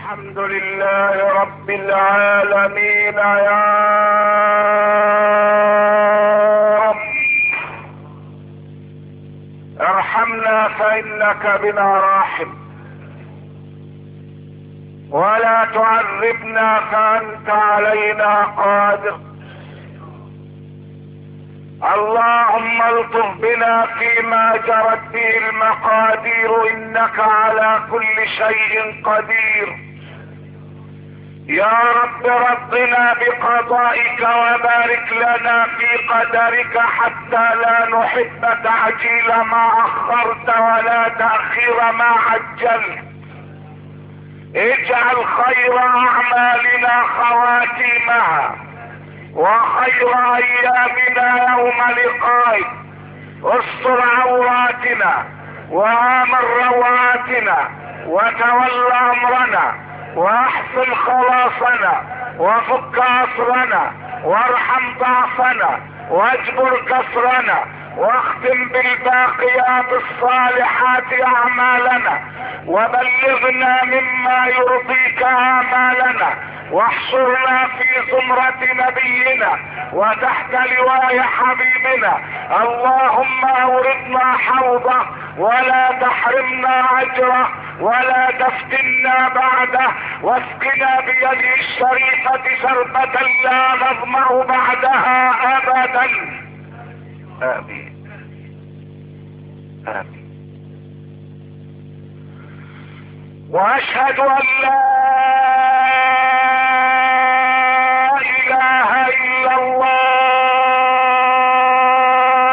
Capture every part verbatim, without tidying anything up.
الحمد لله رب العالمين يا رب ارحمنا فإنك بنا راحم، ولا تعذبنا فأنت علينا قادر. اللهم الطف بنا فيما جرت به المقادير، انك على كل شيء قدير. يا رب رضنا بقضائك وبارك لنا في قدرك، حتى لا نحب تعجيل ما اخرت ولا تأخير ما عجلت. اجعل خير اعمالنا خواتيمها، وخير ايامنا يوم لقائك. استر عوراتنا وامن رواتنا، وتول امرنا، واحسن خلاصنا، وفك اسرنا، وارحم ضعفنا، واجبر كسرنا، واختم بالباقيات الصالحات اعمالنا، وبلغنا مما يرضيك امالنا، واحشرنا في زمرة نبينا وتحت لواء حبيبنا. اللهم اوردنا حوضه ولا تحرمنا اجره، ولا تفتنا بعده، واسقنا بيده الشريفة شربة لا نظمأ بعدها ابدا. امين امين. واشهد ان لا اله الا الله.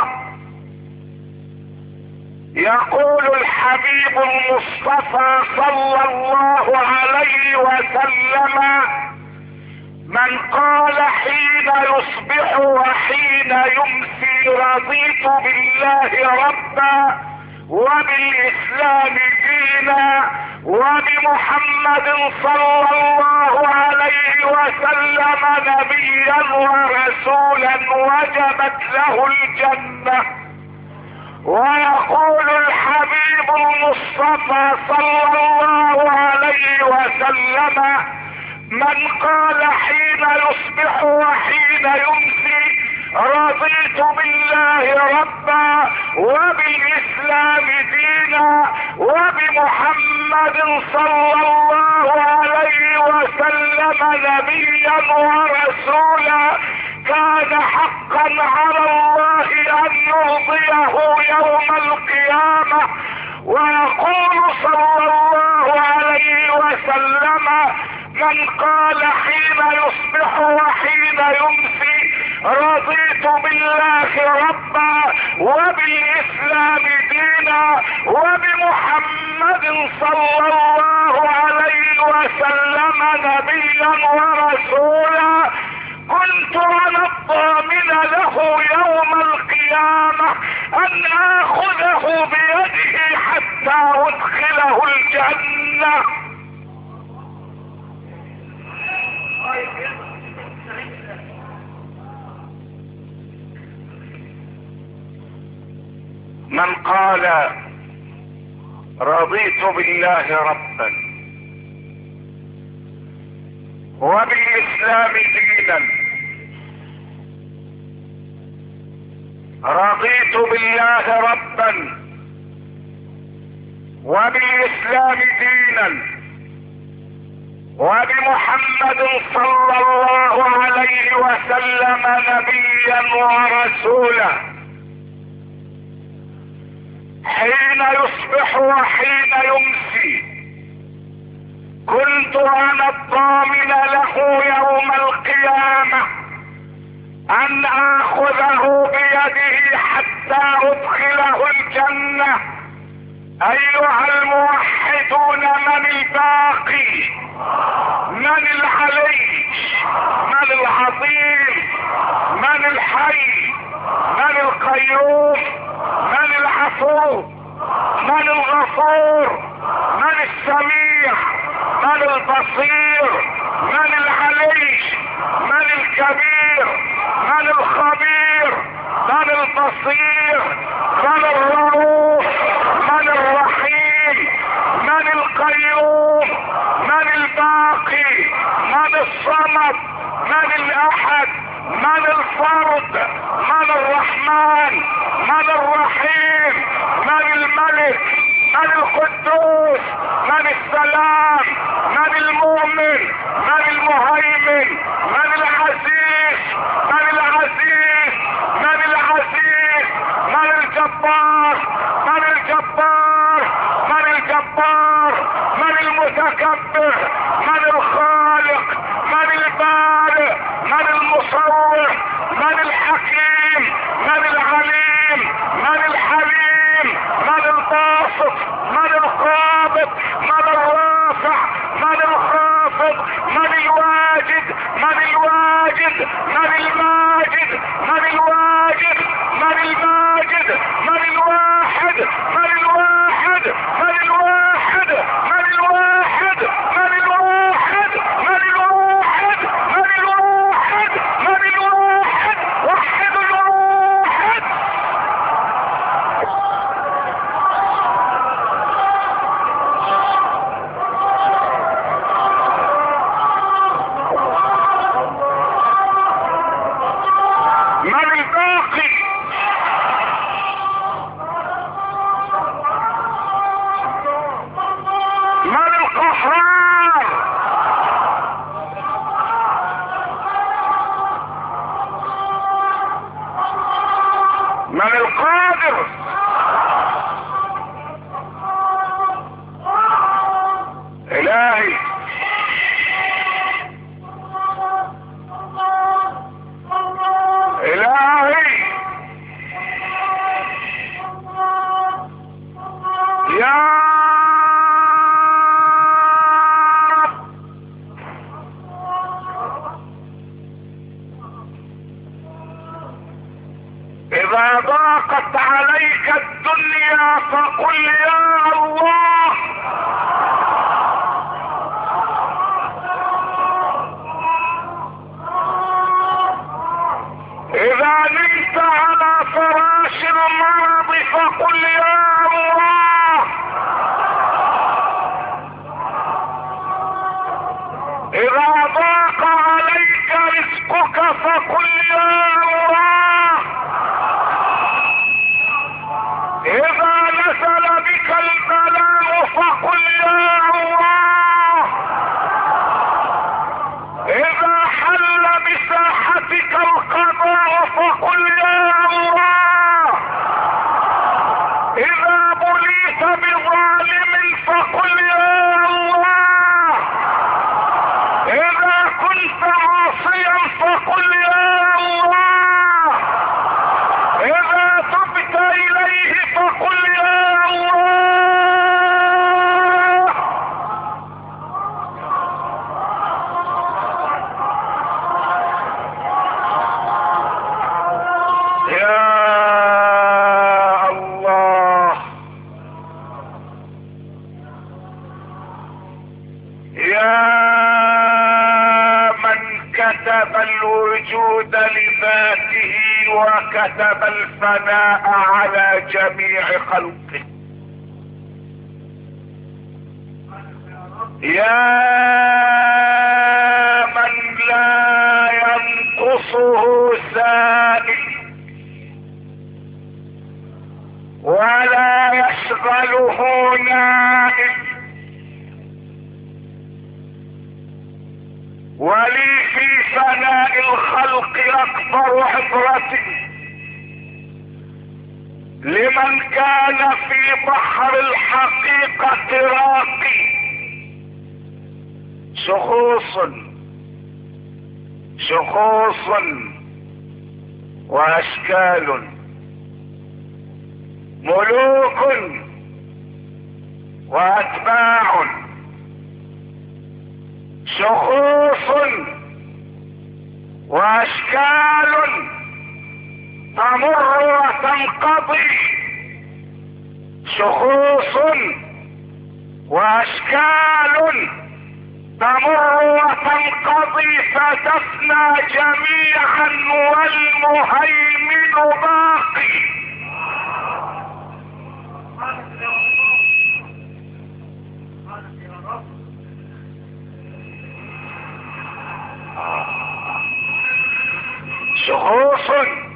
يقول الحبيب المصطفى صلى الله عليه وسلم: من قال حين يصبح وحين يمسي رضيت بالله ربا وبالاسلام دينا وبمحمد صلى الله عليه وسلم نبيا ورسولا وجبت له الجنة. ويقول الحبيب المصطفى صلى الله عليه وسلم: من قال حين يصبح وحين يمسي رضيت بالله ربا وبالاسلام دينا وبمحمد صلى الله عليه وسلم نبيا ورسولا، كان حقا على الله ان يرضيه يوم القيامة. ويقول صلى الله عليه وسلم: من قال حين يصبح وحين يمسي رضيت بالله ربا وبالاسلام دينا وبمحمد صلى الله عليه وسلم نبيا ورسولا، كنت انا الضامن له يوم القيامة ان اخذه بيده حتى ادخله الجنة. من قال رضيت بالله ربا وبالاسلام دينا رضيت بالله ربا وبالاسلام دينا وبمحمد صلى الله عليه وسلم نبيا ورسولا، حين يصبح وحين يمسي كنت انا الضامن له يوم القيامة ان اخذه بيده حتى ادخله الجنة. ايها الموحدون، من الباقي؟ من العلي؟ من العظيم؟ من الحي؟ من القيوم؟ من العفو؟ من الغفور؟ من السميع؟ من البصير؟ من العلي؟ من الكبير؟ من الخبير؟ من البصير؟ من الرؤوف؟ من الرحيم؟ من القيوم؟ من الباقي؟ من الاحد، من الفرد، من الرحمن، من الرحيم، من الملك، من القدوس، من السلام، من المؤمن، من المهيمن، من العزيز، من العزيز، من العزيز، من الجبار، من الجبار، من الجبار، من المتكبر، من الخالق، من البارئ، من المصور، من الحكيم، من العليم، من الحليم، من الباسط، من القابض، من الرافع، من الخافض، من الواجد، من الواجد، من الماجد، من الواجد، من الماجد، من الواحد، من الواحد، من الواحد، من الواحد، من الواحد، من الواحد، من الواحد، من الواحد، وحد الواحد. من الباقي؟ من القهار؟ من القادر؟ الهي الهي يا رب. اذا ضاقت عليك الدنيا فقل يا الله. اذا نمت على فراش المرض فقل يا الله. اذا ضاق عليك رزقك فقل يا الله. اذا نزل بك البلاء فقل يا الله. اذا حل بساحتك القضاء فقل يا الله. اذا بليت بظالم فقل يا الله. اذا كنت عاصيا فقل يا الله. اذا تبت اليه فقل يا الله. يا الله يا من كتب الوجود لذاته وكتب الفناء على جميع خلقه. يا من لا ينقصه سائل ولا يشغله نائم. ولي في فناء الخلق اكبر عبرة لمن كان في بحر الحقيقة راقي. شخوص شخوص واشكال، ملوك واتباع. شخوص واشكال تمر وتنقضي. شخوص واشكال تمر وتنقضي فتفنى جميعا والمهيمن باقي. شخوص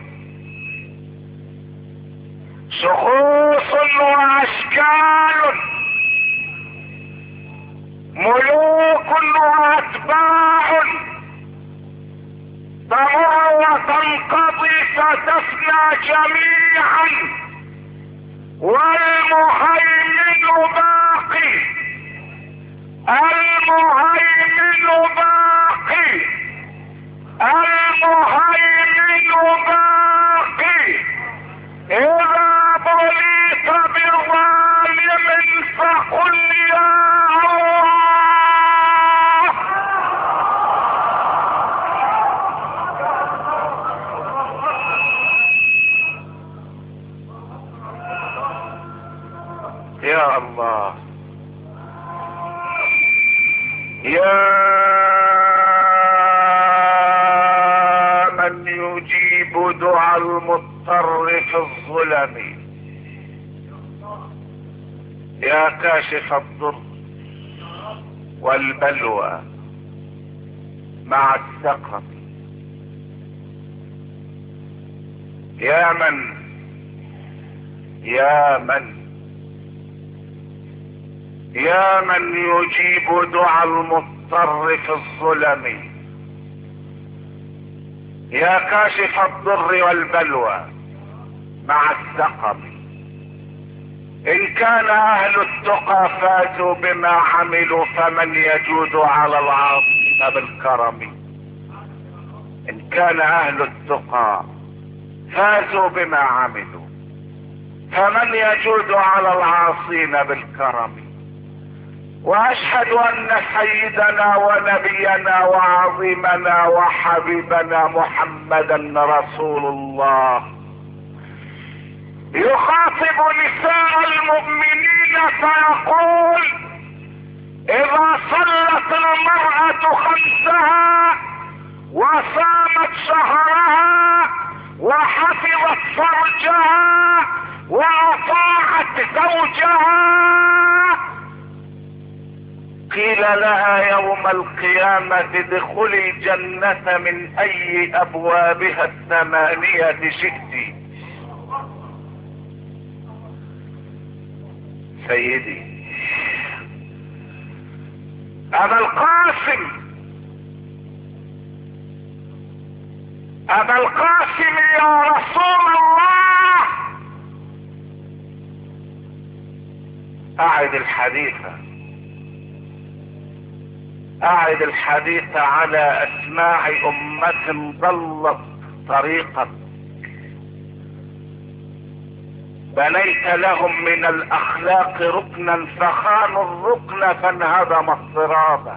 شخوص واشكال، ملوك واتباع، تمر وتنقضي ستفنى جميعا، والمهيمن باقي، المهيمن باقي، المهيمن باقي. إذا بليت بظالم فقل يا الله. يا الله، يا من يجيب دعاء المضطر في الظلم، يا كاشف الضر والبلوى مع السقم، يا من يا من يا من يجيب دعاء المضطر في الظلم، يا كاشف الضر والبلوى مع السقم. إن كان أهل التقى فاتوا بما عملوا، فمن يجود على العاصين بالكرم. إن كان أهل التقى فاتوا بما عملوا، فمن يجود على العاصين بالكرم. واشهد ان سيدنا ونبينا وعظيمنا وحبيبنا محمدا رسول الله يخاطب نساء المؤمنين فيقول: اذا صلت المرأة خمسها وصامت شهرها وحفظت فرجها واطاعت زوجها، قيل لها يوم القيامة ادخلي الجنة من اي ابوابها الثمانية شئت. سيدي ابا القاسم، ابا القاسم يا رسول الله، اعد الحديث اعد الحديث على اسماع امة ضلت طريقك، بنيت لهم من الاخلاق ركنا فخانوا الركن فانهدم الصراط،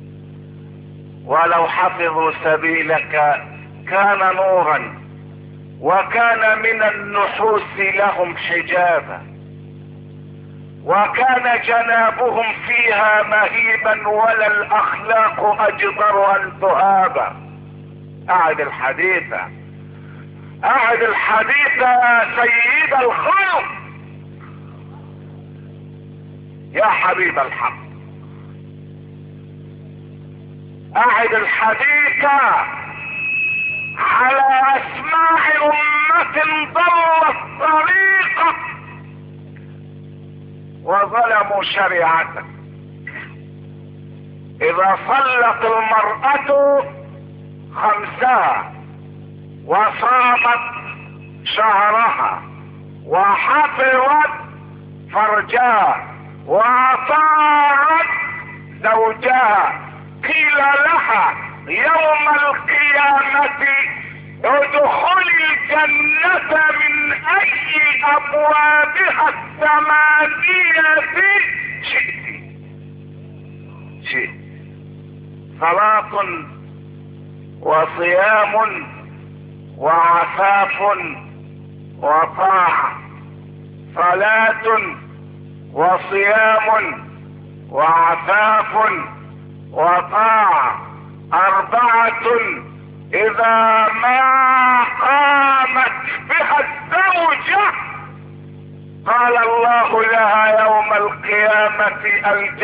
ولو حفظوا سبيلك كان نورا وكان من النحوس لهم حجابا، وكان جنابهم فيها مهيبا ولا الاخلاق اجدر ان تهاب. اعد الحديث اعد الحديث يا سيد الخلق، يا حبيب الحق، اعد الحديث على اسماع امة ضلت طريقك وظلموا شريعتك. اذا صلت المرأة خمسها وصامت شهرها وحفظت فرجها واطاعت زوجها، قيل لها يوم القيامة ادخلي الجنة من اي ابوابها الثمانية شئت. شئت. صلاة وصيام وعفاف وطاعة، صلاة وصيام وعفاف وطاعة، أربعة إذا ما قامت بها الزوجة قال الله لها يوم القيامة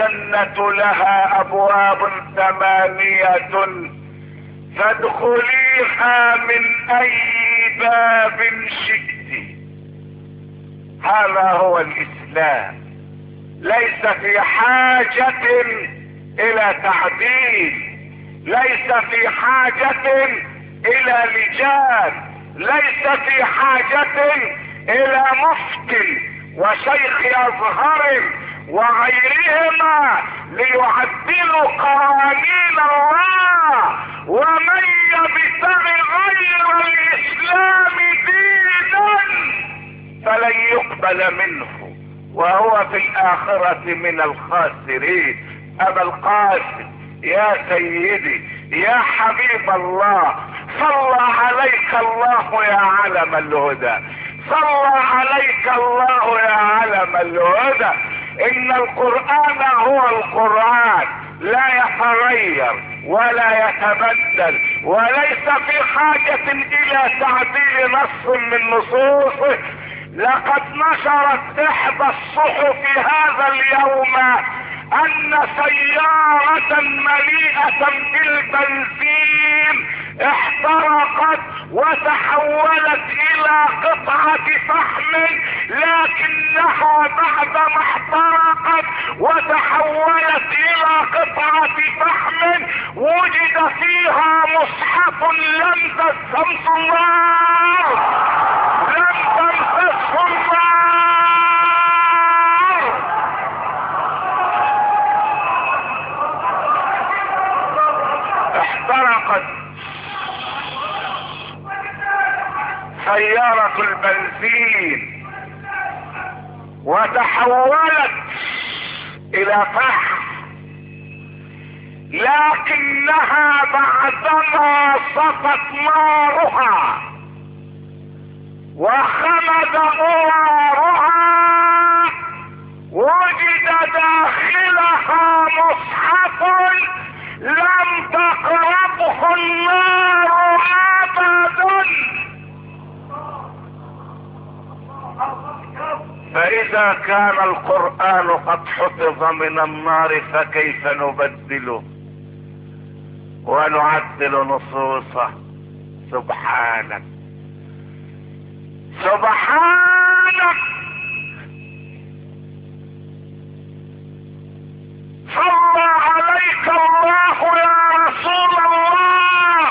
الجنة لها أبواب ثمانية فادخلي ادخليها من اي باب شئت. هذا هو الاسلام، ليس في حاجة الى تعديل، ليس في حاجة الى لجان، ليس في حاجة الى مفتي وشيخ ازهر وغيرهما ليعدلوا قوانين الله. ومن يبتغي غير الاسلام دينا فلن يقبل منه وهو في الاخرة من الخاسرين. ابا القاسم يا سيدي يا حبيب الله، صلى عليك الله يا علم الهدى، صلى عليك الله يا علم الهدى. ان القرآن هو القرآن، لا يتغير ولا يتبدل، وليس في حاجة الى تعديل نص من نصوصه. لقد نشرت احدى الصحف هذا اليوم ان سيارة مليئة بالبنزين احترقت وتحولت الى قطعة فحم، لكنها بعدما احترقت وتحولت الى قطعة فحم وجد فيها مصحف لم تمسسه النار، لم تمسسه النار. احترقت سيارة البنزين وتحولت الى فحم، لكنها بعدما صفت نارها وخمد نارها وجد داخلها مصحف لم تقربه النار ابدا. فاذا كان القرآن قد حفظ من النار فكيف نبدله ونعدل نصوصه؟ سبحانك سبحانك. صلى عليك الله يا رسول الله،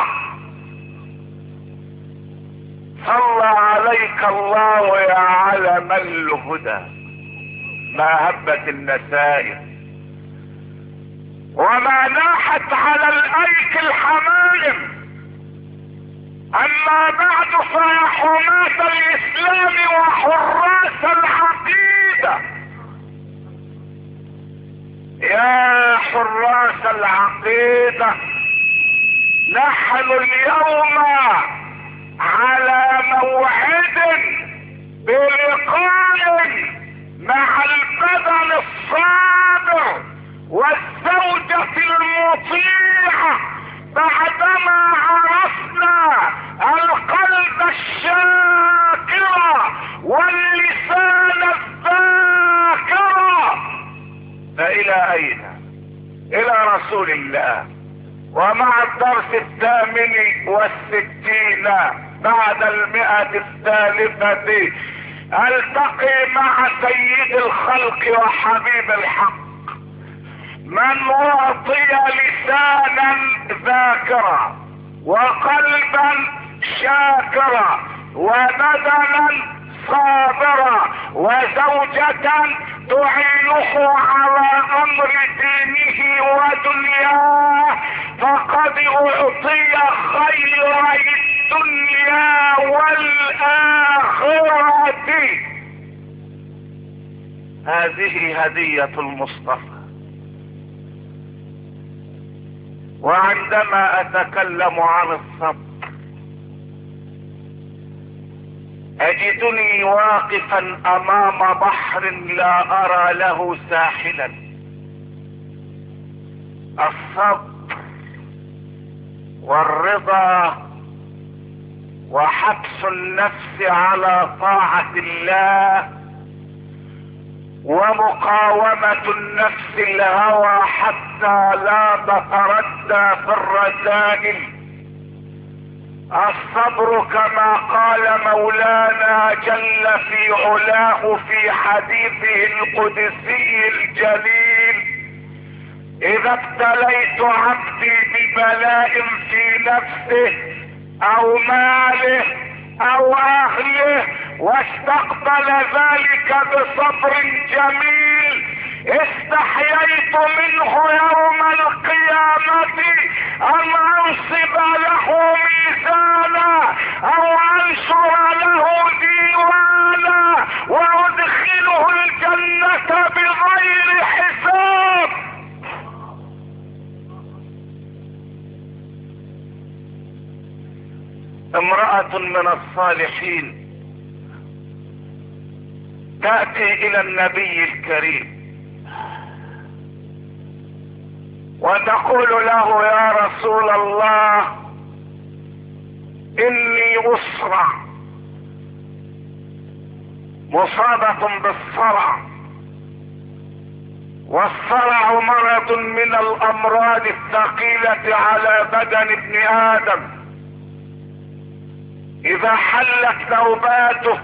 صلى عليك الله يا علم الهدى. ما هبت النسائم وما ناحت على الايك الحمائم. اما بعد فيا حماة الاسلام وحراس العقيدة، يا حراس العقيدة، نحن اليوم على موعد بلقاء مع البدن الصابر والزوجة المطيعة بعدما عرفنا القلب الشاكر واللسان الذاكر. فإلى أين؟ إلى رسول الله. ومع الدرس الثامن والستين بعد المئة الثالثة التقي مع سيد الخلق وحبيب الحق من أعطي لسانا ذاكرا وقلبا شاكرا وبدنا صابرا وزوجة تعينه على امر دينه ودنياه، فقد اعطي خير الدنيا والاخرة. هذه هدية المصطفى. وعندما اتكلم عن الصبر اجدني واقفا امام بحر لا ارى له ساحلا. الصبر والرضا وحبس النفس على طاعة الله ومقاومة النفس الهوى حتى لا تتردى في الرذائل. الصبر كما قال مولانا جل في علاه في حديثه القدسي الجليل: اذا ابتليت عبدي ببلاء في نفسه او ماله او اهله واستقبل ذلك بصبر جميل، استحييت منه يوم القيامة ان انصب له ميزانا او انشر له ديوانا وادخله الجنة بغير حساب. امرأة من الصالحين تأتي الى النبي الكريم وتقول له: يا رسول الله، اني اسرع، مصابة بالصرع، والصرع مرض من الامراض الثقيلة على بدن ابن ادم، اذا حلت نوباته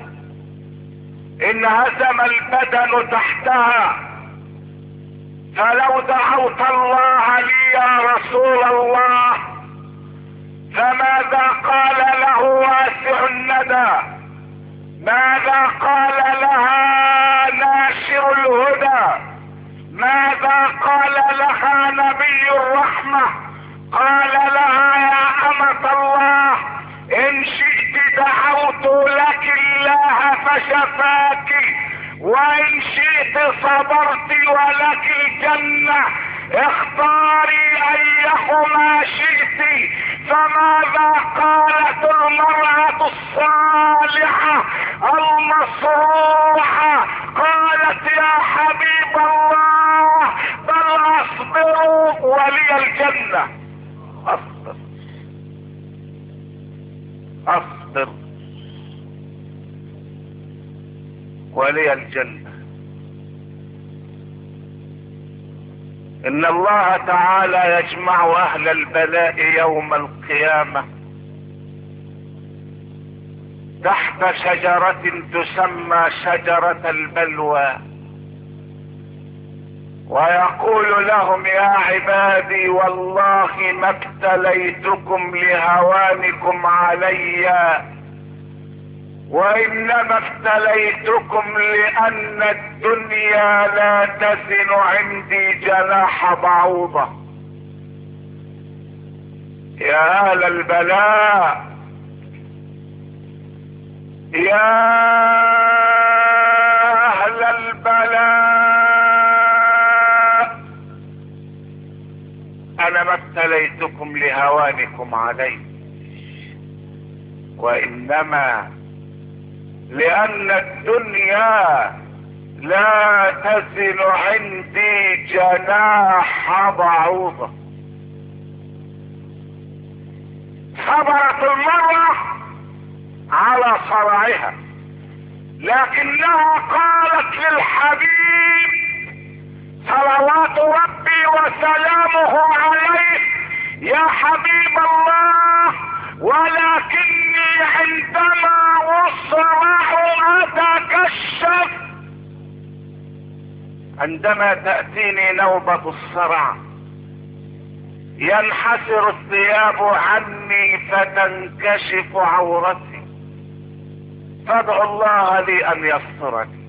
انهزم البدن تحتها. فلو دعوت الله لي يا رسول الله، فماذا قال له واسع الندى؟ ماذا قال لها ناشر الهدى؟ ماذا قال لها نبي الرحمة؟ قال لها: يا أمة الله، إن شئت دعوت لك الله فشفاك، وإن شئت صبرت ولك الجنة، اختاري أيهما شئت. فماذا قالت المرأة الصالحة المصروحة؟ قالت: يا حبيب الله، بل أصبر ولي الجنة. أصبر أصبر ولي الجنة. ان الله تعالى يجمع اهل البلاء يوم القيامة تحت شجرة تسمى شجرة البلوى، ويقول لهم: يا عبادي، والله ما ابتليتكم لهوانكم علي، وانما ابتليتكم لان الدنيا لا تزن عندي جناح بعوضة. يا اهل البلاء، يا اهل البلاء، انا ما ابتليتكم لهوانكم علي، وانما لان الدنيا لا تزن عندي جناح بعوضة. صبرت المرأة على صرعها، لكنها قالت للحبيب صلوات ربي وسلامه عليه: يا حبيب الله، ولكني عندما أصرع أتكشف. عندما تأتيني نوبة الصرع ينحسر الثياب عني فتنكشف عورتي، فادعو الله لي أن يسترني.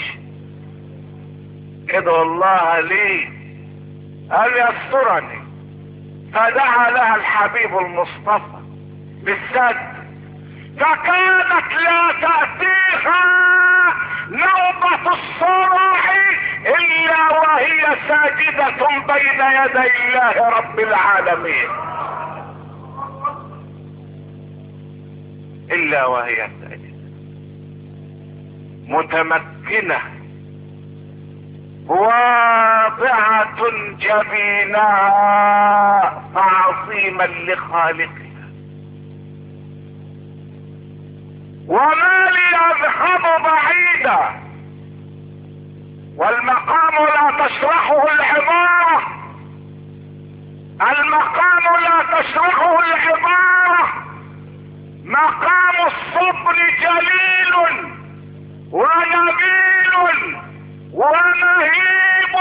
ادعو الله لي أن يسترني. فدعا لها الحبيب المصطفى بالسد، فكانت لا تأتيها نوبة الصرع إلا وهي ساجدة بين يدي الله رب العالمين، إلا وهي ساجدة متمكنة واضعة جبينها تعظيما لخالقها. وما لي اذهب بعيدا، والمقام لا تشرحه العبارة، المقام لا تشرحه العبارة. مقام الصبر جليل ونبيل ومهيب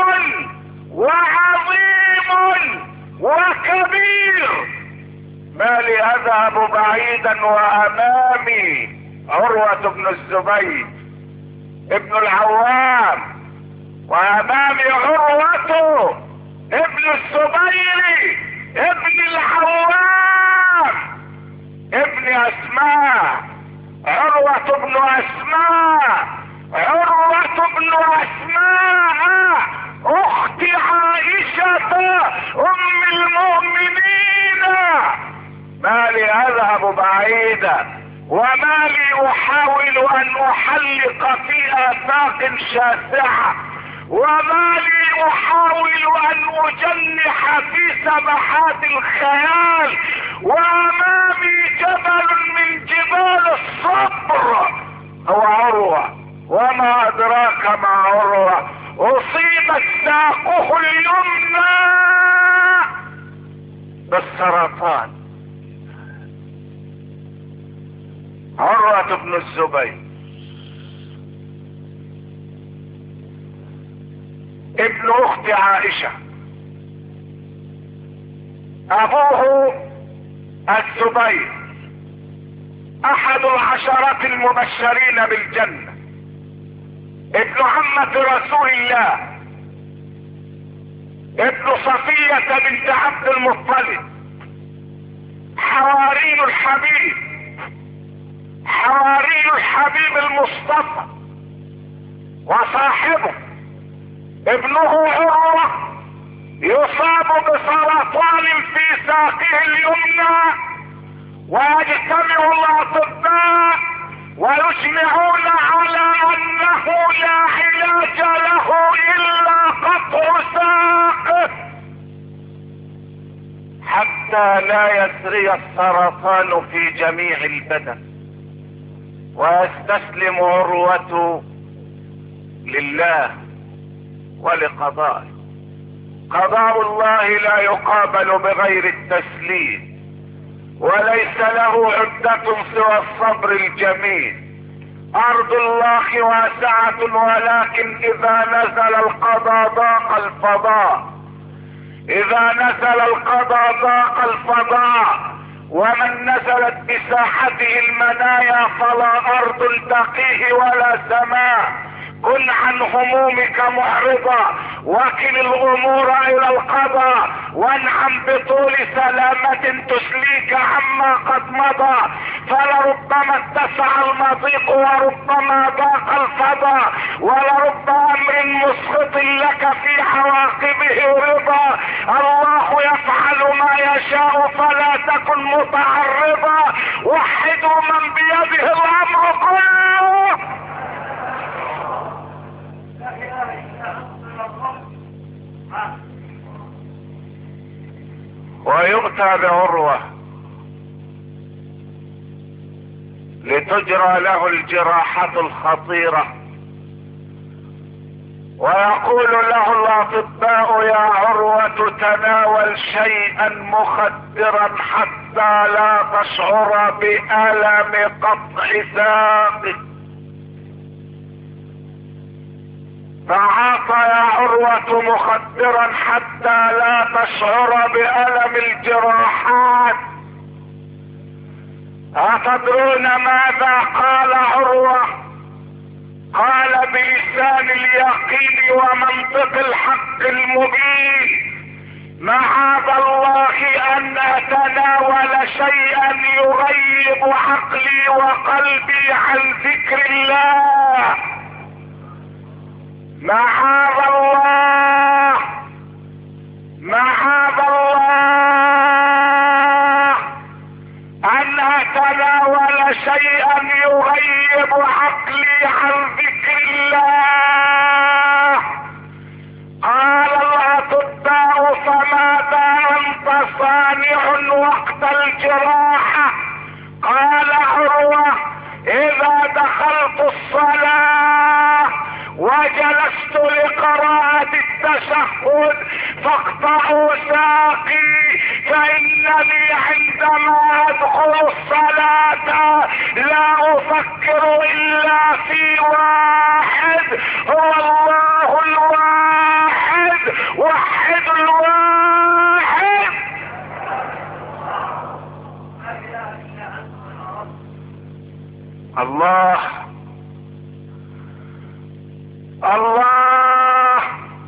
وعظيم وكبير. ما لي اذهب بعيدا وامامي عروة بن الزبير ابن العوام، وامامي عروة ابن الزبير ابن العوام ابن اسماء، عروة بن اسماء، عروة بن اسماء اخت عائشة ام المؤمنين. ما لي اذهب بعيدا وما لي احاول ان احلق في افاق شاسعة، وما لي احاول ان اجنح في سبحات الخيال، وامامي جبل من جبال الصبر هو عروة. وما ادراك ما عروة؟ اصيبت ساقه اليمنى بالسرطان. عروة بن الزبير ابن اخت عائشة، ابوه الزبير احد العشرة المبشرين بالجنة، ابن عمة رسول الله، ابن صفية بنت عبد المطلب، حواري الحبيب، حواري الحبيب المصطفى، وصاحبه ابنه عروة يصاب بسرطان في ساقه اليمنى، ويجتمع الاطباء ويجمعون على انه لا علاج له الا قطع ساقه حتى لا يسري السرطان في جميع البدن. ويستسلم عروة لله ولقضائه. قضاء الله لا يقابل بغير التسليم، وليس له عدة سوى الصبر الجميل. ارض الله واسعة، ولكن اذا نزل القضاء ضاق الفضاء، اذا نزل القضاء ضاق الفضاء. ومن نزلت بساحته المنايا فلا ارض تقيه ولا سماء. كن عن همومك معرضا، وكل الامور الى القضاء، وانعم بطول سلامة تسليك عما قد مضى. فلربما اتسع المضيق وربما ضاق الفضاء، ولرب امر مسخط لك في عواقبه رضا. الله يفعل ما يشاء فلا تكن متعرضا. وحدوا من بيده الامر كله. ويؤتى بعروة لتجرى له الجراحة الخطيرة، ويقول له الاطباء يا عروة تناول شيئا مخدرا حتى لا تشعر بألم قطع ساقك. فعاط يا عروة مخدرا حتى لا تشعر بألم الجراحات. أتدرون ماذا قال عروة؟ قال بلسان اليقين ومنطق الحق المبين: معاذ الله ان اتناول شيئا يغيب عقلي وقلبي عن ذكر الله. معاذ الله، معاذ الله ان اتناول شيئا يغيب عقلي عن ذكر الله. قال الاطباء فماذا انت صانع وقت الجراحة؟ قال عروة: اذا دخلت الصلاة وجلست لقراءة التشهد فاقطعوا ساقي، فانني عندما ادخل الصلاة الله الله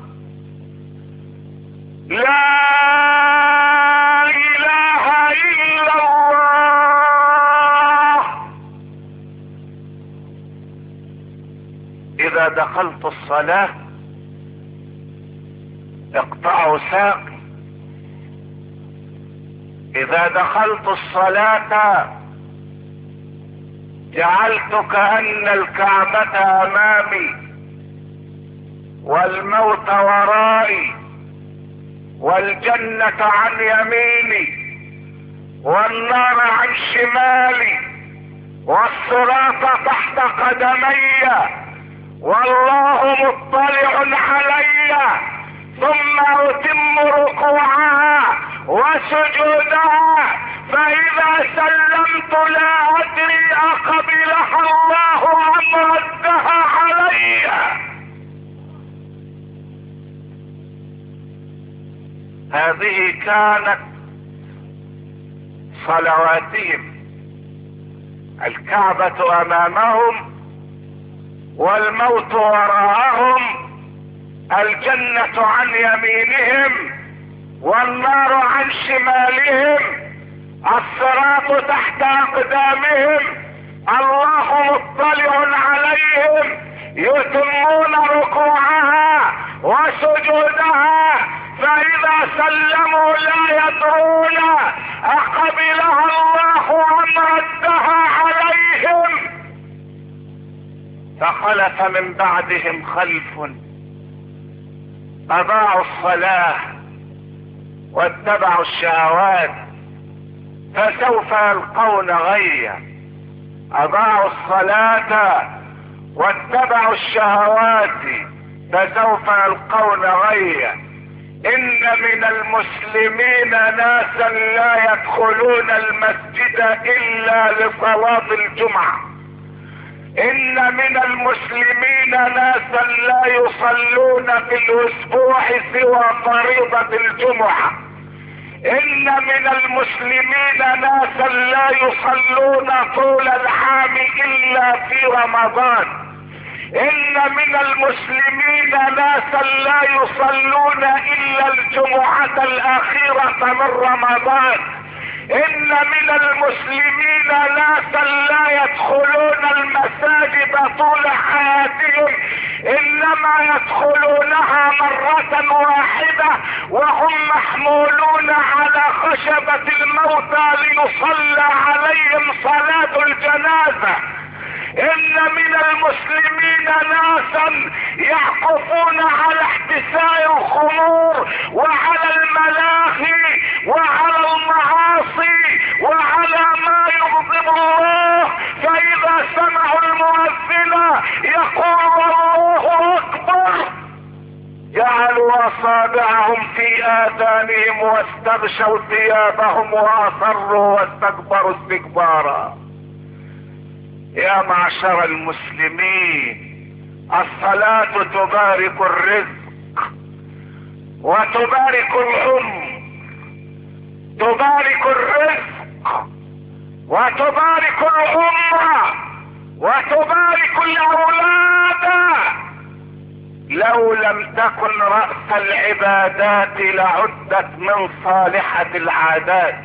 لا اله الا الله. اذا دخلت الصلاة اقطعوا ساقي. اذا دخلت الصلاة جعلت كأن الكعبة امامي والموت ورائي والجنة عن يميني والنار عن شمالي والصراط تحت قدمي والله مطلع علي، ثم اتم ركوعها وسجودها، فاذا سلمت لا ادري اقبلها الله ام ردها علي. هذه كانت صلواتهم، الكعبة امامهم والموت وراءهم، الجنة عن يمينهم والنار عن شمالهم، الصراط تحت اقدامهم، الله مطلع عليهم، يتمون ركوعها وسجودها، فاذا سلموا لا يدرون اقبلها الله ام ردها عليهم. فخلف من بعدهم خلف اضاعوا الصلاة واتبعوا الشهوات فسوف يلقون غيا. اضاعوا الصلاة واتبعوا الشهوات فسوف يلقون غيا. ان من المسلمين ناسا لا يدخلون المسجد الا لصلاة الجمعة. ان من المسلمين ناسا لا يصلون في الاسبوع سوى فريضة الجمعة. ان من المسلمين ناسا لا يصلون طول العام الا في رمضان. ان من المسلمين ناسا لا يصلون الا الجمعة الاخيرة من رمضان. ان من المسلمين ناسا لا يدخلون المساجد طول حياتهم، انما يدخلونها مرة واحدة وهم محمولون على خشبة الموتى ليصلى عليهم صلاة الجنازة. ان من المسلمين ناسا يعكفون على احتساء الخمور وعلى الملاهي وعلى المعاصي وعلى ما يغضب الله، فاذا سمعوا المؤذن يقول الله اكبر جعلوا اصابعهم في اذانهم واستغشوا ثيابهم واصروا واستكبروا استكبارا. يا معشر المسلمين، الصلاة تبارك الرزق وتبارك العمر، تبارك الرزق وتبارك العمر وتبارك الاولاد. لو لم تكن رأس العبادات لعدت من صالحة العادات.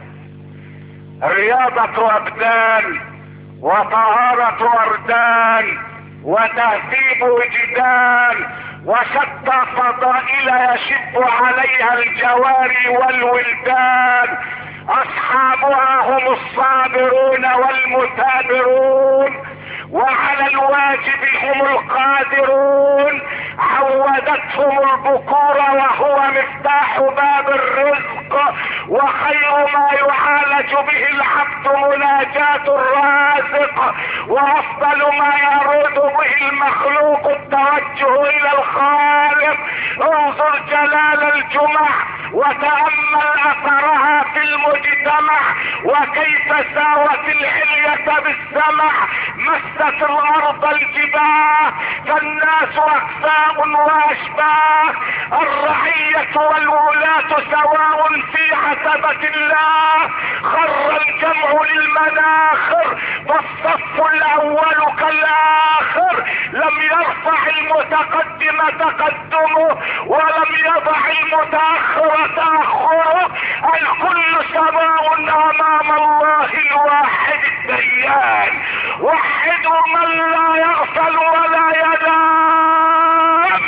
رياضة ابدان وطهارة وردان وتهذيب وجدان وشتى فضائل يشب عليها الجواري والولدان. اصحابها هم الصابرون والمثابرون، وعلى الواجب هم القادرون. عودتهم البكور وهو مفتاح باب الرزق، وخير ما يعالج به العبد مناجاة الرازق، وافضل ما يرود به المخلوق التوجه الى الخالق. انظر جلال الجمع وتأمل اثرها في المجتمع السمع، وكيف ساوت العلية بالسمع مست الارض الجباه، فالناس اقسام واشباه، الرعية والولاة سواء في عتبة الله، خر الجمع للمناخر والصف الاول كالاخر، لم يرفع المتقدم تقدمه ولم يضع المتاخر تاخره، الكل سواء امام الله الواحد الديان، وحدوا من لا يغفل ولا ينام.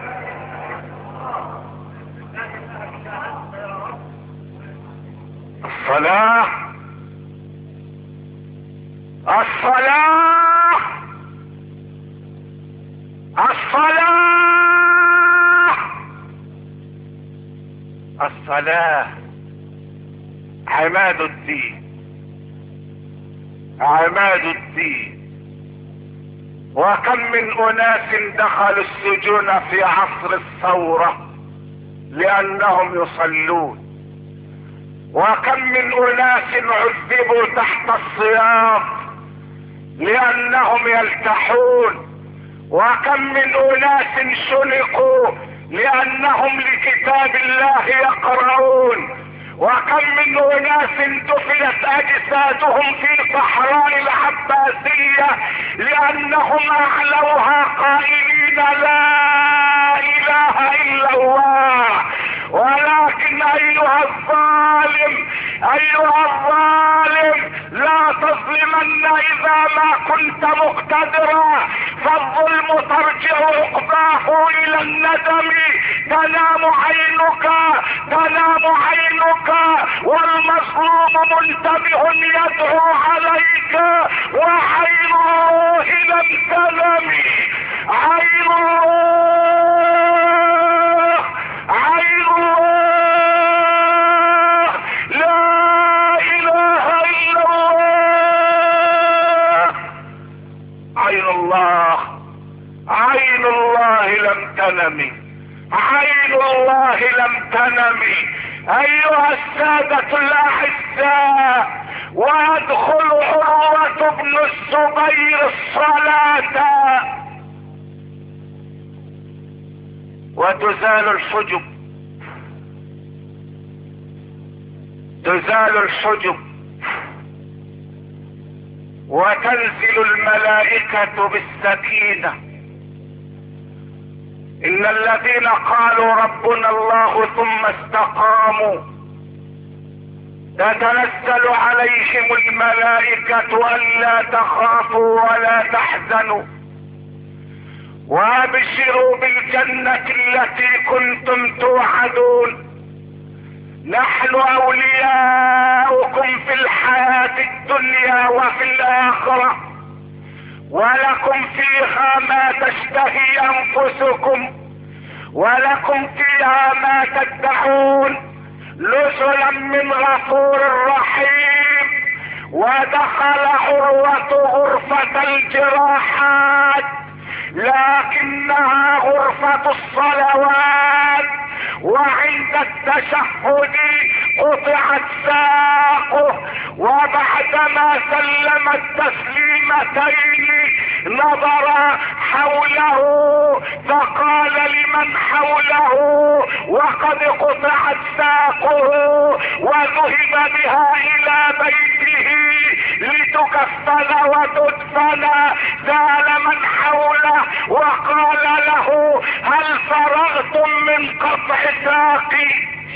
الصلاة الصلاة الصلاة الصلاة عماد الدين، عماد الدين. وكم من اناس دخلوا السجون في عصر الثورة لانهم يصلون، وكم من اناس عذبوا تحت الصيام لانهم يلتحون، وكم من اناس شنقوا لانهم لكتاب الله يقرؤون، وكم من اناس دفنت اجسادهم في صحراء العباسية لانهم اعلوها قائلين لا اله الا الله. ولكن ايها الظالم، ايها الظالم، لا تظلمن اذا ما كنت مقتدرا، فالظلم ترجع عقباه الى الندم، تنام عينك تنام عينك والمظلوم منتبه يدعو عليك، وعين الله لم تنم، عين الله عين الله لا اله الا الله، عين الله عين الله لم تنم، عين الله لم تنم. ايها السادة الاعزاء، ويدخل عروة بن الزبير الصلاة وتزال الحجب، تزال الحجب وتنزل الملائكة بالسكينة. ان الذين قالوا ربنا الله ثم استقاموا تتنزل عليهم الملائكة الا تخافوا ولا تحزنوا وابشروا بالجنة التي كنتم توعدون، نحن اولياؤكم في الحياة الدنيا وفي الاخرة، ولكم فيها ما تشتهي انفسكم ولكم فيها ما تدعون، نزلا من غفور رحيم. ودخل عروة غرفة الجراحات لكنها غرفة الصلوات، وعند التشهد قطعت ساقه، وبعدما سلم التسليمتين نظر حوله فقال لمن حوله وقد قطعت ساقه وذهب بها الى بيته لتكفن وتدفن، سأل من حوله وقال له هل فرغتم من قطع ساقي؟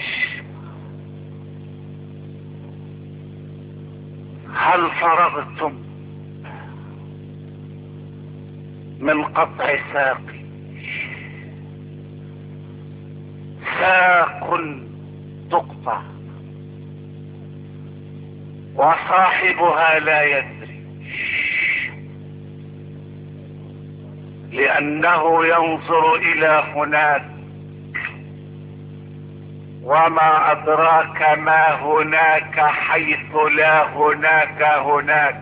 هل فرغتم من قطع ساقي؟ ساق تقطع وصاحبها لا يدري، لأنه ينظر إلى هناك، وما أدراك ما هناك حيث لا هناك هناك.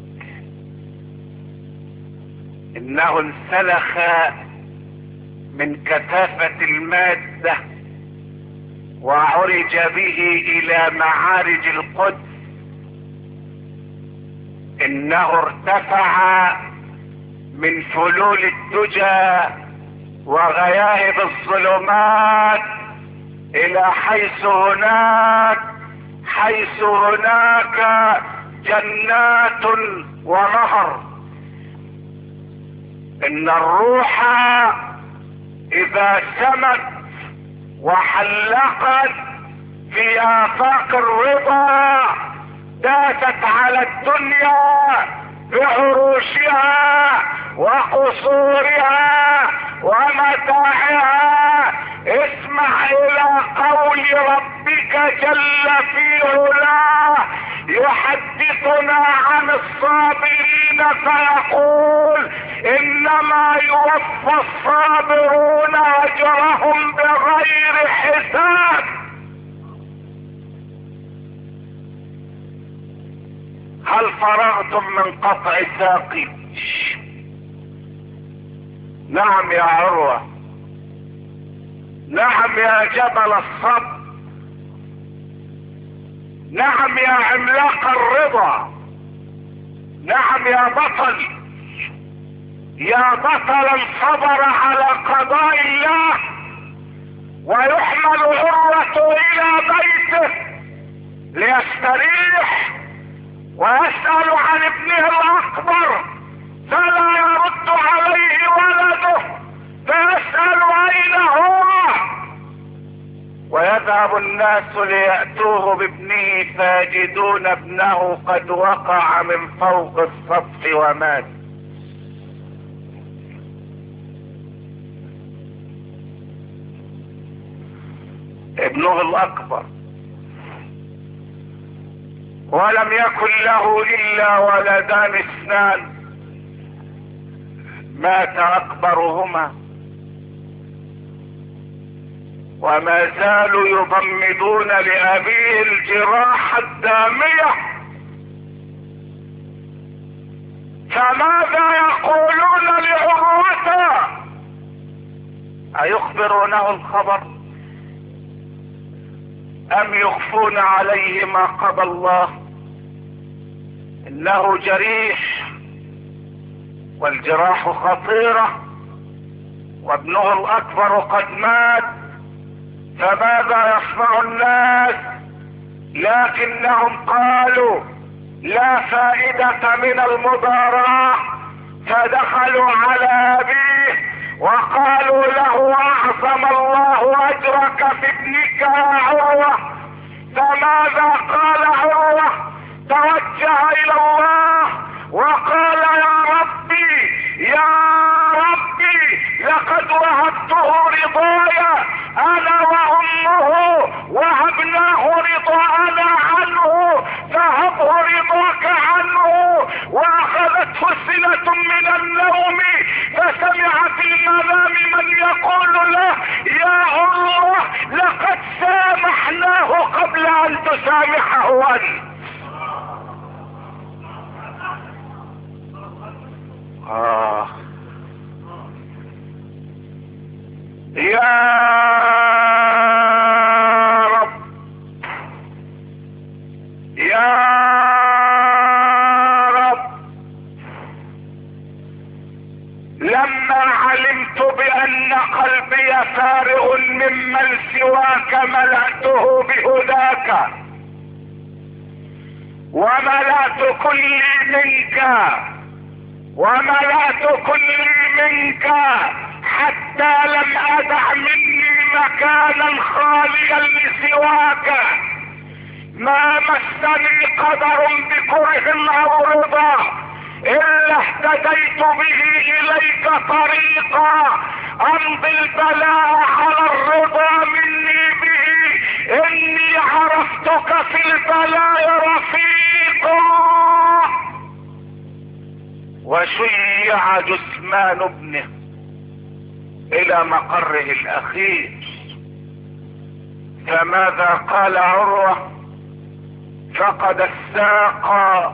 إنه انسلخ من كثافة المادة وعرج به الى معارج القدس، انه ارتفع من فلول الدجى وغياهب الظلمات الى حيث هناك حيث هناك جنات ونهر. ان الروح اذا سمت وحلقت في افاق الرضا داست على الدنيا بعروشها وقصورها ومتاعها. اسمع الى قول ربك جل في علاه يحدثنا عن الصابرين فيقول انما يوفى الصابرون اجرهم بغير حساب. هل فرغتم من قطع ساقي؟ نعم يا عروة، نعم يا جبل الصبر، نعم يا عملاق الرضا، نعم يا بطل، يا بطلا صبر على قضاء الله ويحمل عروة الى بيته ليستريح ويسأل عن ابنه الاكبر فلا يرد عليه ولده فيسأل اين هو، ويذهب الناس ليأتوه بابنه فيجدون ابنه قد وقع من فوق السطح ومات. ابنه الاكبر ولم يكن له الا ولدان اثنان، مات اكبرهما وما زالوا يضمدون لابيه الجراح الدامية. فماذا يقولون لعروته؟ ايخبرونه الخبر ام يخفون عليه ما قضى الله؟ انه جريح والجراح خطيرة وابنه الاكبر قد مات، فماذا يصنع الناس؟ لكنهم قالوا لا فائدة من المضاراة، فدخلوا على ابيه وقالوا له اعظم الله اجرك في ابنك يا عروة. فماذا قال عروة؟ توجه الى الله وقال يا ربي يا ربي لقد وهبته رضايا انا وامه وهبناه رضاءنا عنه فهبه رضاك عنه. واخذته سنة من النوم فسمع في المنام من يقول له يا الله لقد سامحناه قبل ان تسامحه انت. آه. يا رب يا رب لما علمت بأن قلبي فارغ ممن سواك ملأته بهداك وملأت كلي منك وملأت كلي منك حتى لم أدع مني مكانا خاليا لسواك. ما مسني قدر بكره او رضا الا اهتديت به اليك طريقا امضي البلاء على الرضا مني به. اني عرفتك في البلاء رفيقا. وشيع جثمان ابنه الى مقره الاخير. فماذا قال عروة؟ فقد الساق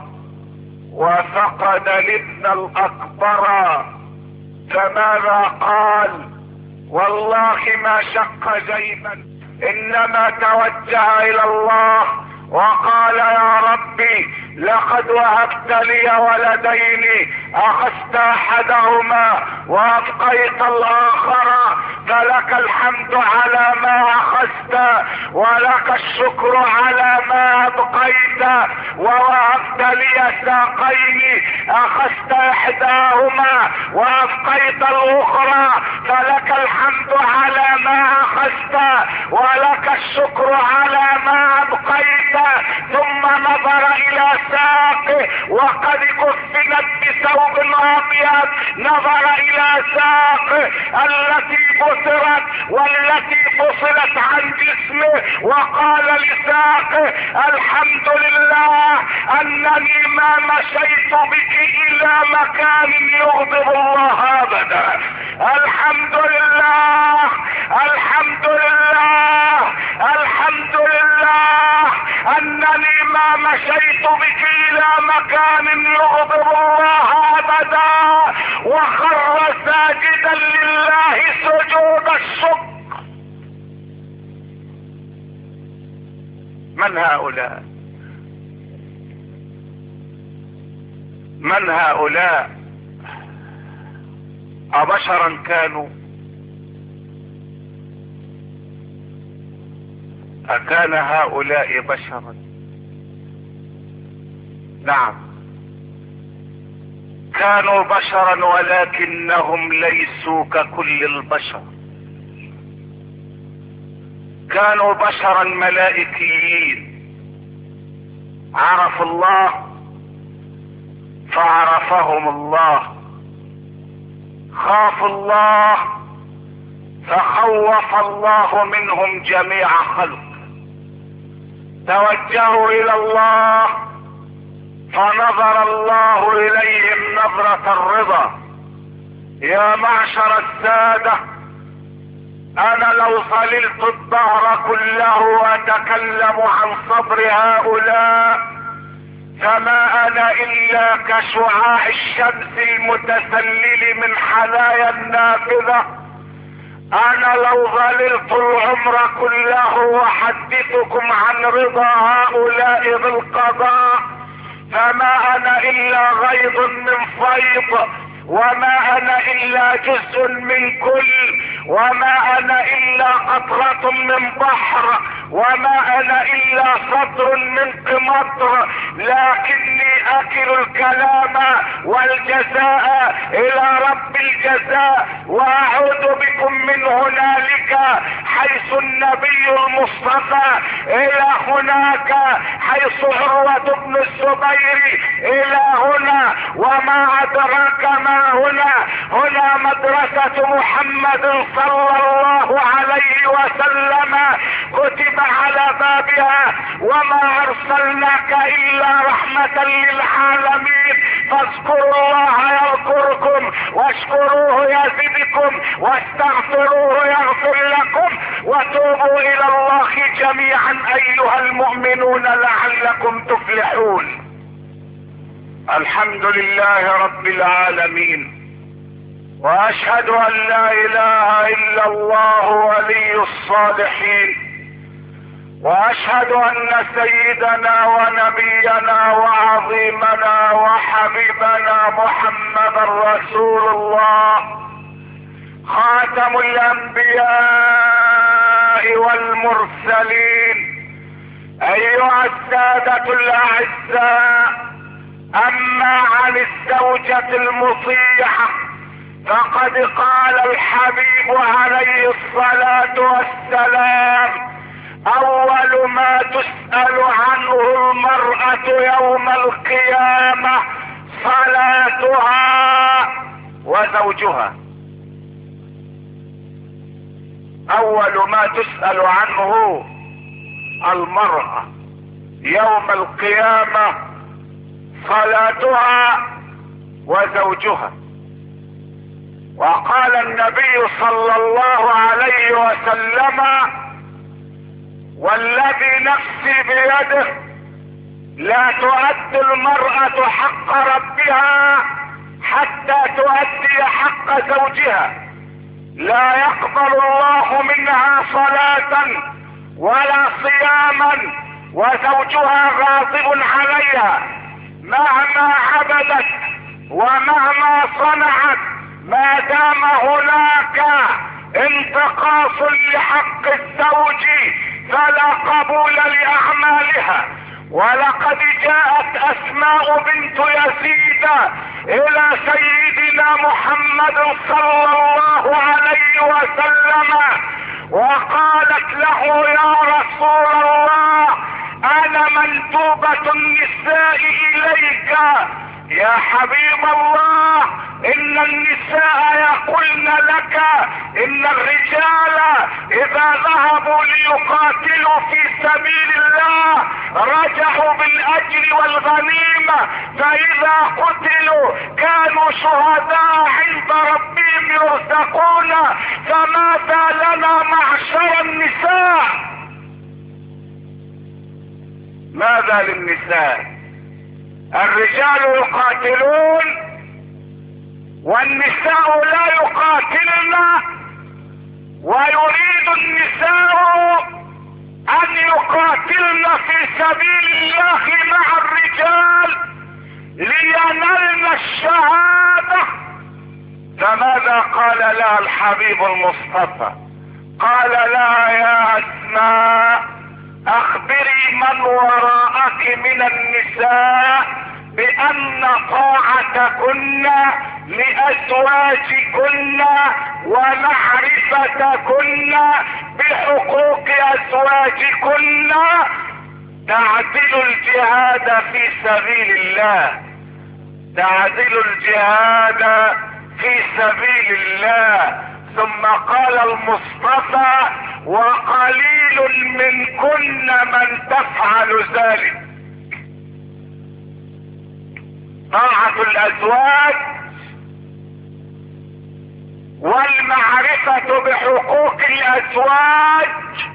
وفقد الابن الاكبر. فماذا قال؟ والله ما شق جيبا انما توجه الى الله وقال يا ربي لقد وهبت لي ولدين، اخذت احدهما وابقيت الاخر، فلك الحمد على ما اخذت ولك الشكر على ما ابقيت. ووهبت لي ساقين، اخذت احداهما وابقيت الاخرى، فلك الحمد على ما اخذت ولك الشكر على ما ابقيت. ثم نظر الى ساقه وقد كفنت بثوب ابيض، نظر الى ساقه التي بصرت والتي فصلت عن جسمه، وقال لساقه الحمد لله انني ما مشيت بك الى مكان يغضب الله ابدا. الحمد لله الحمد لله الحمد لله انني ما مشيت بك الى مكان يغضب الله ابدا. وخر ساجدا لله سجود الشكر. من هؤلاء؟ من هؤلاء؟ أبشرا كانوا؟ أكان هؤلاء بشرا؟ نعم كانوا بشرا، ولكنهم ليسوا ككل البشر. كانوا بشرا ملائكيين، عرفوا الله فعرفهم الله، خافوا الله فخوف الله منهم جميع خلق، توجهوا الى الله فنظر الله اليهم نظرة الرضا. يا معشر السادة، انا لو ظللت الدهر كله واتكلم عن صبر هؤلاء فما انا الا كشعاع الشمس المتسلل من حنايا النافذة. انا لو ظللت العمر كله وحدثكم عن رضا هؤلاء بالقضاء فما انا الا غيض من فيض، وما انا الا جزء من كل، وما انا الا قطرة من بحر، وما انا الا سطر من قمطر، لكني اكل الكلام والجزاء الى رب الجزاء. واعود بكم من هنالك حيث النبي المصطفى الى هناك حيث عروة بن الزبير الى هنا. وما ادراك ما هنا؟ هنا مدرسة محمد صلى الله عليه وسلم، كتب على بابها وما ارسلناك الا رحمة للعالمين. فاذكروا الله يذكركم واشكروه يزدكم واستغفروه يغفر لكم وتوبوا الى الله جميعا ايها المؤمنون لعلكم تفلحون. الحمد لله رب العالمين، واشهد ان لا اله الا الله ولي الصالحين، واشهد ان سيدنا ونبينا وعظيمنا وحبيبنا محمد رسول الله خاتم الانبياء والمرسلين. ايها السادة الاعزاء، اما عن الزوجة المطيعة فقد قال الحبيب عليه الصلاة والسلام: اول ما تسأل عنه المرأة يوم القيامة صلاتها وزوجها. اول ما تسأل عنه المرأة يوم القيامة صلاتها وزوجها. وقال النبي صلى الله عليه وسلم: والذي نفسي بيده لا تؤدي المرأة حق ربها حتى تؤدي حق زوجها. لا يقبل الله منها صلاة ولا صياما وزوجها غاضب عليها، مهما عبدت ومهما صنعت ما دام هناك انتقاص لحق الزوج فلا قبول لأعمالها. ولقد جاءت أسماء بنت يزيد إلى سيدنا محمد صلى الله عليه وسلم وقالت له: يا رسول الله، أنا منتوبة النساء إليك. يا حبيب الله، إن النساء يقولن لك إن الرجال إذا ذهبوا ليقاتلوا في سبيل الله رجعوا بالأجر والغنيمة، فإذا قتلوا كانوا شهداء عند ربهم يرزقون، فماذا لنا معشر النساء؟ ماذا للنساء؟ الرجال يقاتلون والنساء لا يقاتلن، ويريد النساء ان يقاتلن في سبيل الله مع الرجال لينلن الشهادة. فماذا قال لها الحبيب المصطفى؟ قال لها: يا أسماء، اخبري من وراءك من النساء بان طاعتكن لازواجكن ومعرفتكن بحقوق ازواجكن تعدل الجهاد في سبيل الله، تعدل الجهاد في سبيل الله. ثم قال المصطفى: وقليل منكن من تفعل ذلك. طاعة الازواج والمعرفة بحقوق الازواج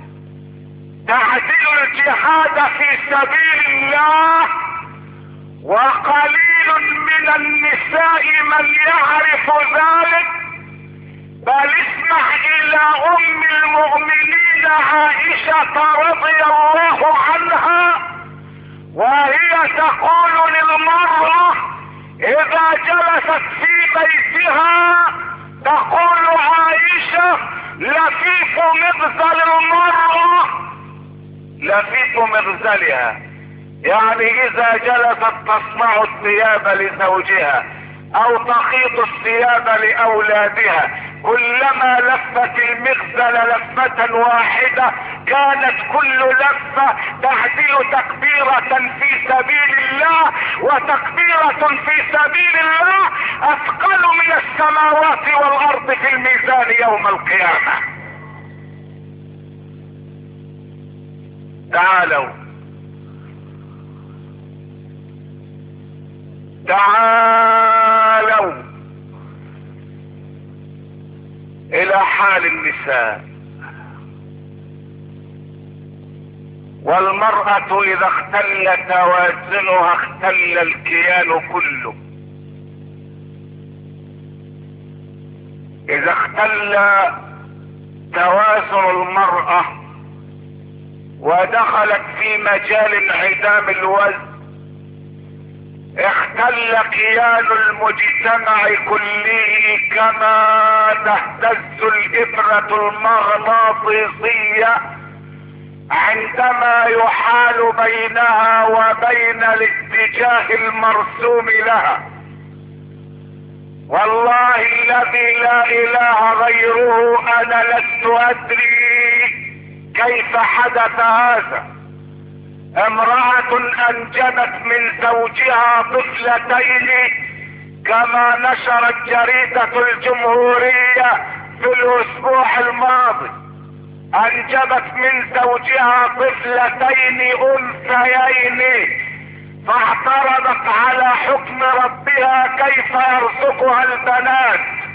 تعدل الجهاد في سبيل الله، وقليل من النساء من يعرف ذلك. بل اسمع الى ام المؤمنين عائشة رضي الله عنها وهي تقول للمرأة اذا جلست في بيتها، تقول عائشة: لفيف مغزل المرأة، لفيف مغزلها، يعني اذا جلست تصنع الثياب لزوجها او تخيط الثياب لاولادها، كلما لفت المغزل لفة واحدة كانت كل لفة تعدل تكبيرة في سبيل الله، وتكبيرة في سبيل الله اثقل من السماوات والارض في الميزان يوم القيامة. تعالوا تعالوا الى حال النساء. والمرأة اذا اختل توازنها اختل الكيان كله. اذا اختل توازن المرأة ودخلت في مجال انعدام الوزن اختل كيان المجتمع كله، كما تهتز الإبرة المغناطيسية عندما يحال بينها وبين الاتجاه المرسوم لها. والله الذي لا اله غيره انا لست ادري كيف حدث هذا. امرأة انجبت من زوجها طفلتين كما نشرت جريدة الجمهورية في الاسبوع الماضي، انجبت من زوجها طفلتين انثيين، فاعترضت على حكم ربها كيف يرزقها البنات،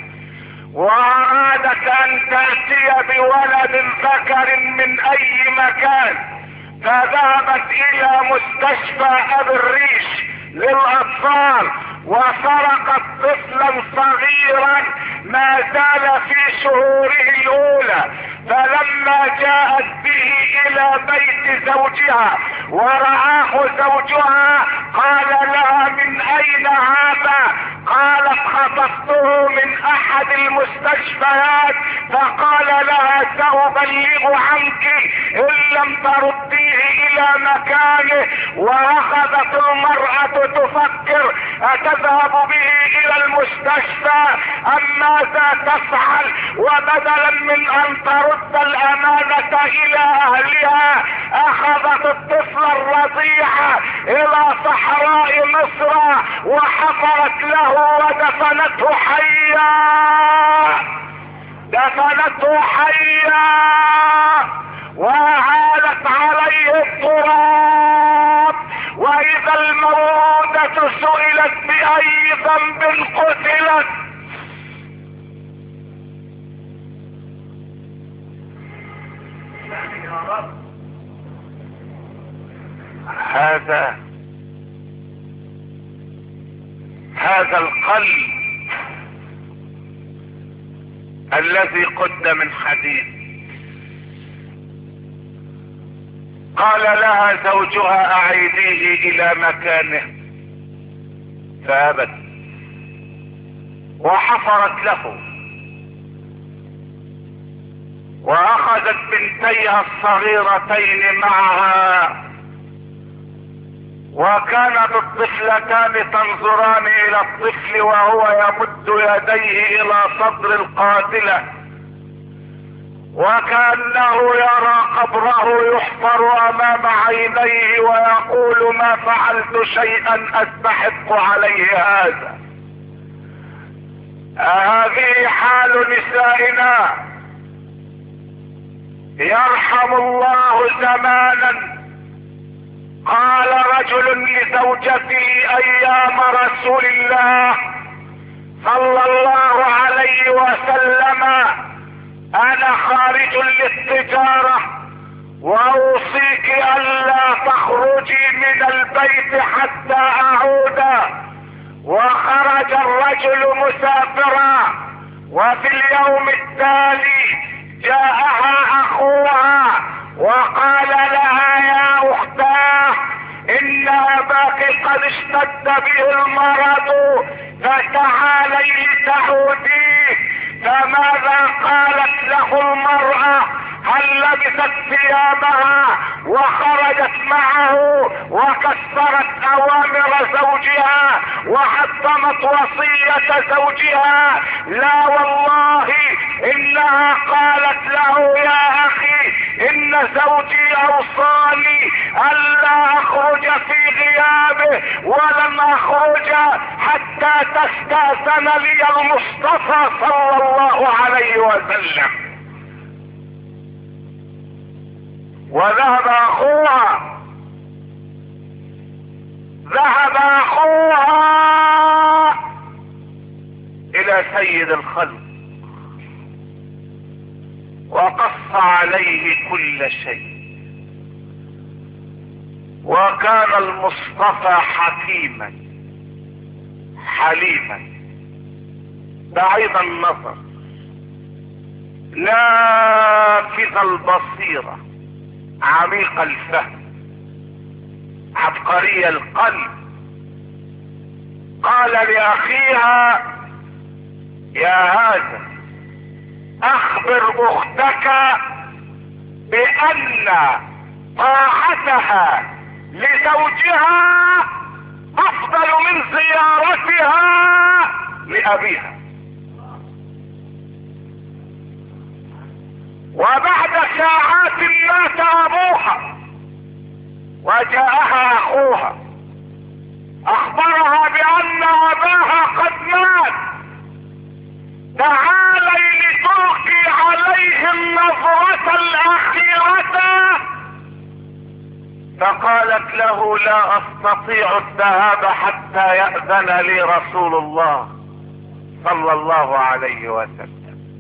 وارادت ان تأتي بولد ذكر من اي مكان، فذهبت الى مستشفى ابي الريش للاطفال وسرقت طفلا صغيرا ما زال في شهوره الاولى، فلما جاءت به الى بيت زوجها ورآه زوجها قال لها من اين هذا؟ قالت خطفته من احد المستشفيات. فقال لها سأبلغ عنك ان لم ترديه الى مكانه. واخذت المرأة تفكر اتذهب به الى المستشفى ام ماذا تفعل؟ وبدلا من ان ترد الامانة الى اهلها اخذت الطفل الرضيع الى صحراء مصر وحفرت له ودفنته حيا، دفنته حيا وعالت عليه التراب. واذا الموءودة سئلت باي ذنب قتلت هذا هذا القلب الذي قد من حديد. قال لها زوجها اعيديه الى مكانه فابت وحفرت له واخذت بنتيها الصغيرتين معها وكانت الطفلتان تنظران الى الطفل وهو يمد يديه الى صدر القاتلة وكأنه يرى قبره يحفر امام عينيه ويقول ما فعلت شيئا استحق عليه هذا. هذه حال نسائنا. يرحم الله زمانا قال رجل لزوجته ايام رسول الله صلى الله عليه وسلم انا خارج للتجارة واوصيك الا تخرجي من البيت حتى اعود. وخرج الرجل مسافرا وفي اليوم التالي جاءها اخوها وقال لها يا اختاه ان اباك قد اشتد به المرض فتعالي لتعوديه. فماذا قالت له المرأة؟ هل لبست ثيابها وخرجت معه وكسرت اوامر زوجها وحطمت وصية زوجها؟ لا والله، انها قالت له يا اخي ان زوجي اوصاني الا اخرج في غيابه ولم اخرج حتى تستأذن لي المصطفى صلى الله عليه وسلم. وذهب اخوها ذهب اخوها الى سيد الخلق وقص عليه كل شيء. وكان المصطفى حكيما حليما بعيد النظر نافذ البصيرة عميق الفهم عبقري القلب. قال لأخيها يا هذا اخبر اختك بان طاعتها لزوجها افضل من زيارتها لابيها. وبعد ساعات مات ابوها وجاءها اخوها اخبرها بان اباها قد مات. تعالي لتلقي عليه النظرة الاخيرة. فقالت له لا استطيع الذهاب حتى يأذن لي رسول الله صلى الله عليه وسلم.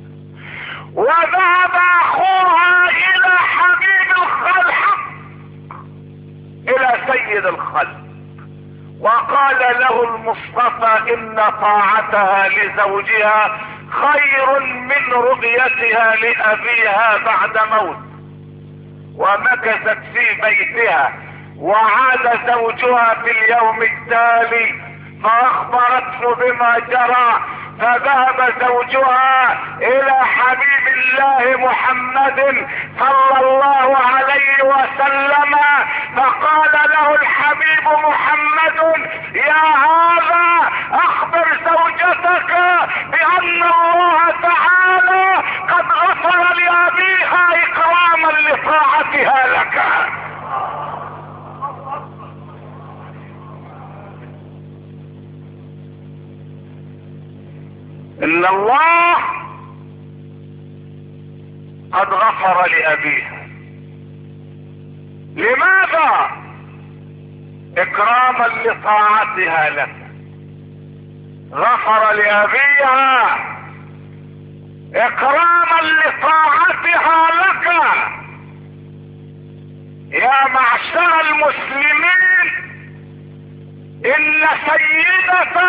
وذهب اخوها الى حبيب الخلق الى سيد الخلق وقال له المصطفى ان طاعتها لزوجها خير من رؤيتها لأبيها بعد موت. ومكثت في بيتها، وعاد زوجها في اليوم التالي فأخبرته بما جرى، فذهب زوجها الى حبيب الله محمد صلى الله عليه وسلم، فقال له الحبيب محمد: يا هذا اخبر زوجتك بان الله تعالى قد غفر لابيها اكراما لطاعتها لك. ان الله قد غفر لابيها. لماذا؟ اكراما لطاعتها لك. غفر لابيها اكراما لطاعتها لك. يا معشر المسلمين، ان سيدة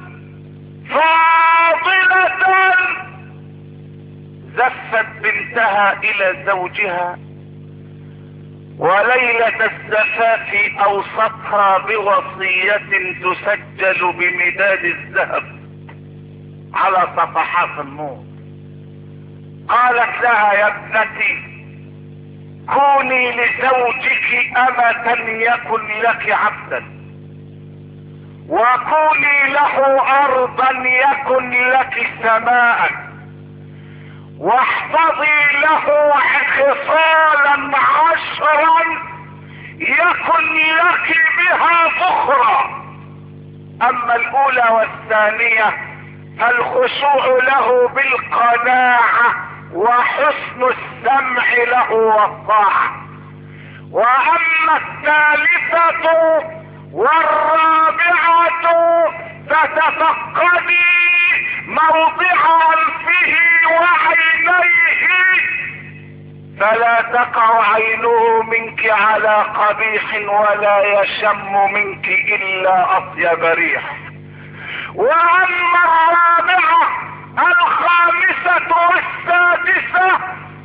فاضلة زفت بنتها الى زوجها، وليلة الزفاف اوصتها بوصية تسجل بمداد الذهب على صفحات النور. قالت لها: يا ابنتي، كوني لزوجك أمة يكن لك عبدا، وكوني له ارضا يكن لك سماء، واحفظي له خصالا عشرا يكن لك بها فخرا. اما الاولى والثانية فالخشوع له بالقناعة وحسن السمع له والطاعة. واما الثالثة والرابعة فتفقدي موضع انفه وعينيه، فلا تقع عينه منك على قبيح ولا يشم منك الا اطيب ريح. واما الرابعة الخامسة والسادسة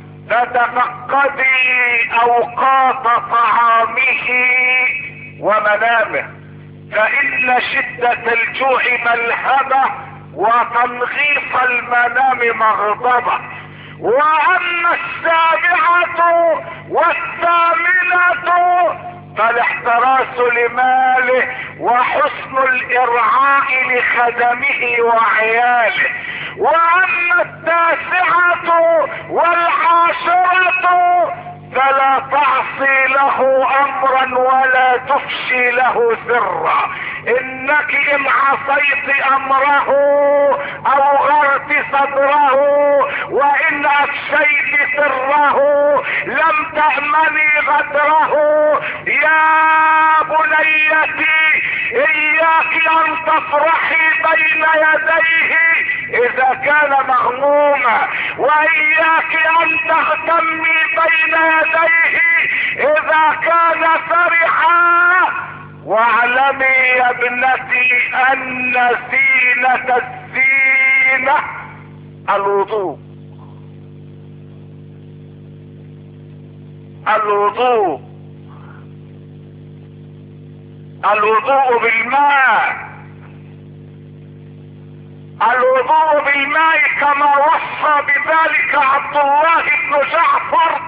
فتفقدي اوقات طعامه ومنامه، فإن شدة الجوع ملهبة وتنغيص المنام مغضبة. وأما السابعة والثامنة فالاحتراس لماله وحسن الإرعاء لخدمه وعياله. وأما التاسعة والعاشرة فلا تعصي له امرا ولا تفشي له سرا. انك ان عصيت امره او غرت صدره وان افشيت سره لم تأمني غدره. يا بنيتي، اياك ان تفرحي بين يديه اذا كان مغموما، واياك ان تغتمي بين يديه اذا كان فرحا. واعلمي يا ابنتي ان زينة الزينة الوضوء. الوضوء الوضوء بالماء. الوضوء بالماء كما وصى بذلك عبد الله بن جعفر،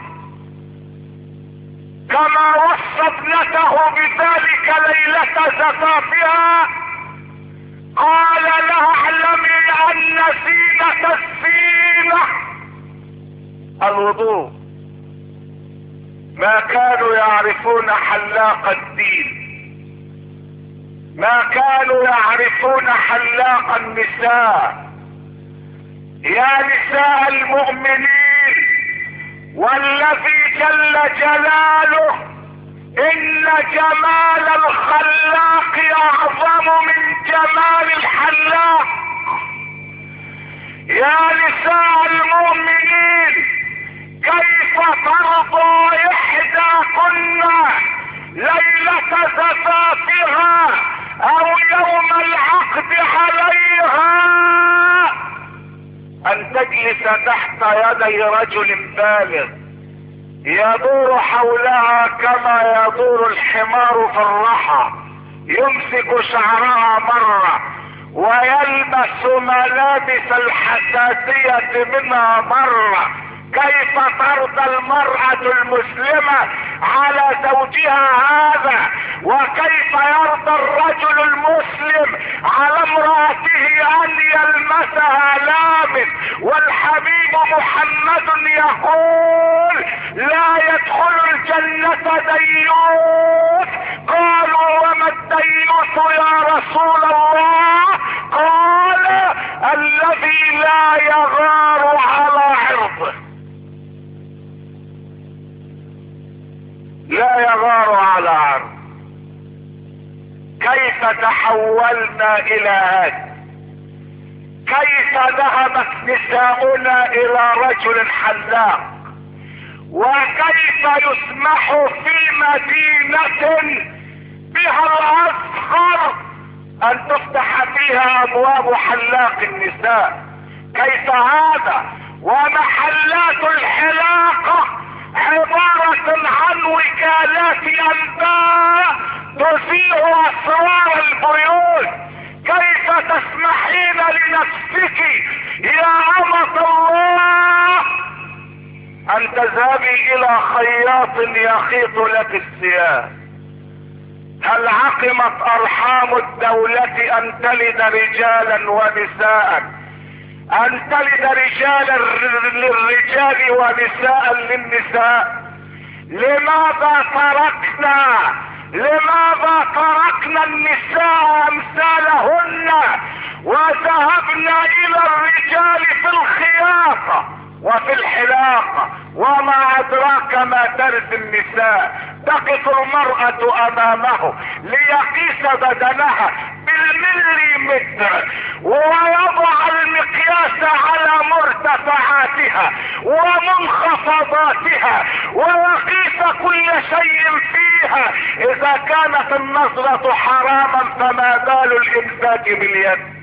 كما وصى ابنته بذلك ليلة زفافها. قال لها: اعلمي ان زينة الزينة الوضوء. ما كانوا يعرفون حلاق الدين، ما كانوا يعرفون حلاق النساء. يا نساء المؤمنين، والذي جل جلاله ان جمال الخلاق اعظم من جمال الحلاق. يا نساء المؤمنين، كيف ترضى احداكن ليلة زفافها او يوم العقد عليها تحت يدي رجل بالغ يدور حولها كما يدور الحمار في الرحى، يمسك شعرها مرة ويلبس ملابس الحساسية منها مرة. كيف ترضى المرأة المسلمة على زوجها هذا؟ وكيف يرضى الرجل المسلم على امرأته ان يلمسها لامس؟ والحبيب محمد يقول لا يدخل الجنة ديوث. قالوا وما الديوث يا رسول الله؟ قال الذي لا يغار على عرضه، لا يغار على عرض. كيف تحولنا الى هذا؟ كيف ذهبت نساؤنا الى رجل حلاق؟ وكيف يسمح في مدينة بها الاصغر ان تفتح فيها ابواب حلاق النساء؟ كيف هذا ومحلات الحلاقة عبارة عن وكالات انباء تذيع اسرار البيوت؟ كيف تسمحين لنفسك يا أمة الله ان تذهبي الى خياط يخيط لك الثياب؟ هل عقمت ارحام الدولة ان تلد رجالا ونساء، ان تلد رجالا للرجال ونساء للنساء؟ لماذا تركنا لماذا تركنا النساء امثالهن وذهبنا الى الرجال في الخياطة وفي الحلاقة؟ وما ادراك ما ترث النساء. تقف المرأة امامه ليقيس بدنها بالمليمتر ويضع المقياس على مرتفعاتها ومنخفضاتها ويقيس كل شيء فيها. اذا كانت النظرة حراما فما بال الامساك باليد؟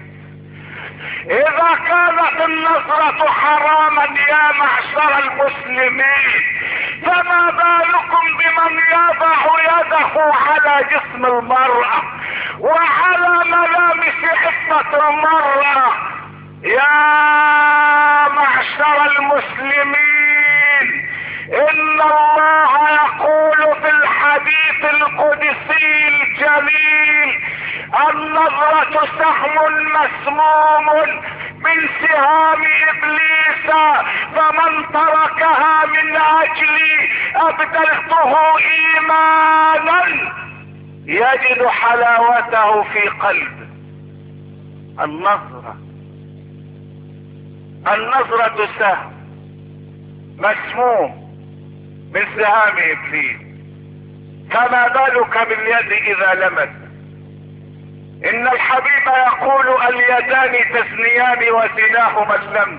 اذا كانت النظرة حراما يا معشر المسلمين فما بالكم بمن يضع يده على جسم المرأة وعلى ملامس عفة المرأة؟ يا معشر المسلمين، ان الله يقول في الحديث القدسي الجليل: النظرة سهم مسموم من سهام ابليس، فمن تركها من اجلي ابدلته ايمانا يجد حلاوته في قلبه. النظرة النظرة سهم مسموم من سهام ابليس، فما بالك باليد اذا لمس؟ ان الحبيب يقول: اليدان تزنيان وزناهما اللمس.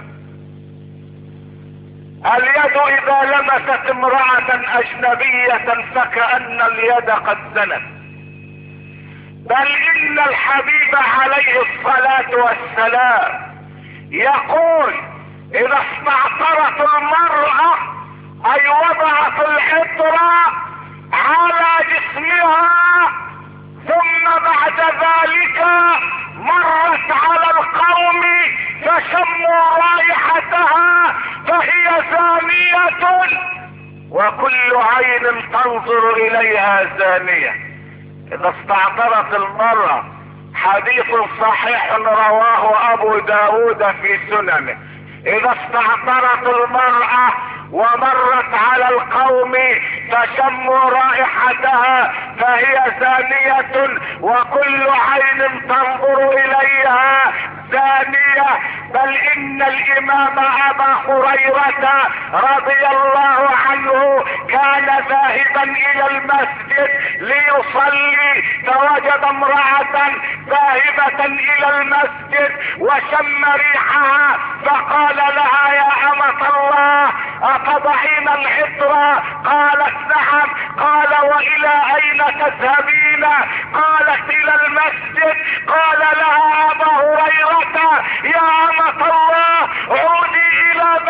اليد اذا لمست امرأة اجنبية فكأن اليد قد زنت. بل ان الحبيب عليه الصلاة والسلام يقول: اذا استعطرت المرأة اي وضعت العطر على جسمها ثم بعد ذلك مرت على القوم فشموا رائحتها فهي زانية، وكل عين تنظر اليها زانية. اذا استعطرت المرأة، حديث صحيح رواه ابو داود في سننه، اذا استعطرت المرأة ومرت على القوم فشموا رائحتها فهي زانية، وكل عين تنظر اليها زانية. بل ان الامام ابا هريرة رضي الله عنه كان ذاهبا الى المسجد ليصلي فوجد امرأة ذاهبة الى المسجد وشم ريحها فقال لها: يا امة الله اتضعين العطر؟ قالت: نعم. قال: والى اين تذهبين؟ قالت: الى المسجد. قال لها ابا هريرة: يا امة الله عودي الى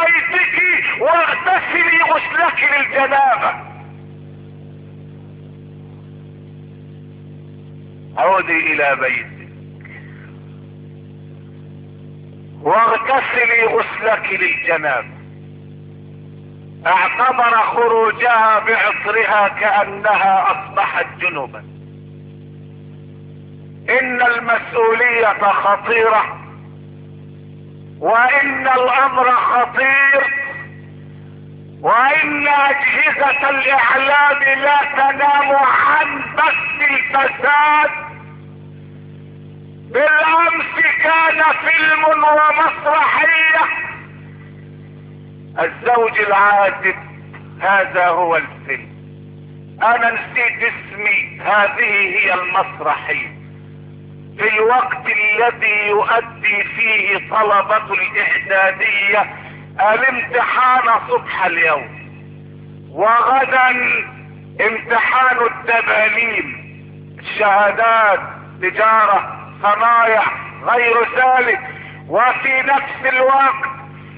الجنابة. عودي الى بيتك واغتسلي غسلك للجنابة. اعتبر خروجها بعطرها كأنها اصبحت جنبا. ان المسؤولية خطيرة، وان الامر خطير، وان اجهزة الاعلام لا تنام عن بث الفساد. بالامس كان فيلم ومسرحية الزوج العادل، هذا هو الفيلم. انا نسيت اسمي. هذه هي المسرحية في الوقت الذي يؤدي فيه طلبة الاعدادية الامتحان صبح اليوم، وغدا امتحان الدبالين، شهادات، تجارة، صنايع، غير ذلك. وفي نفس الوقت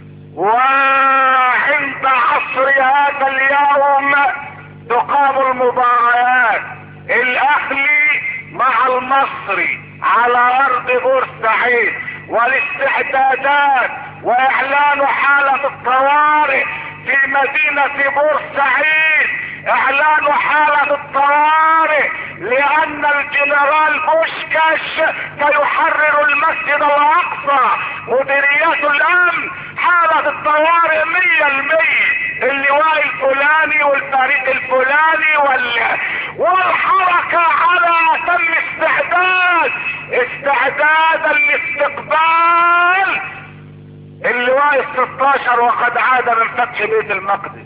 وعند عصر هذا اليوم تقام المباريات، الاهلي مع المصري على ارض بورسعيد، والاستعدادات واعلان حالة الطوارئ في مدينة بورسعيد. اعلان حالة الطوارئ لان الجنرال بوشكاش سيحرر المسجد الاقصى. مديريات الامن حالة الطوارئ مية المية، اللواء الفلاني والفريق الفلاني وال... والحركة على اتم استعداد، استعدادا لاستقبال اللواء الستاشر، وقد عاد من فتح بيت المقدس،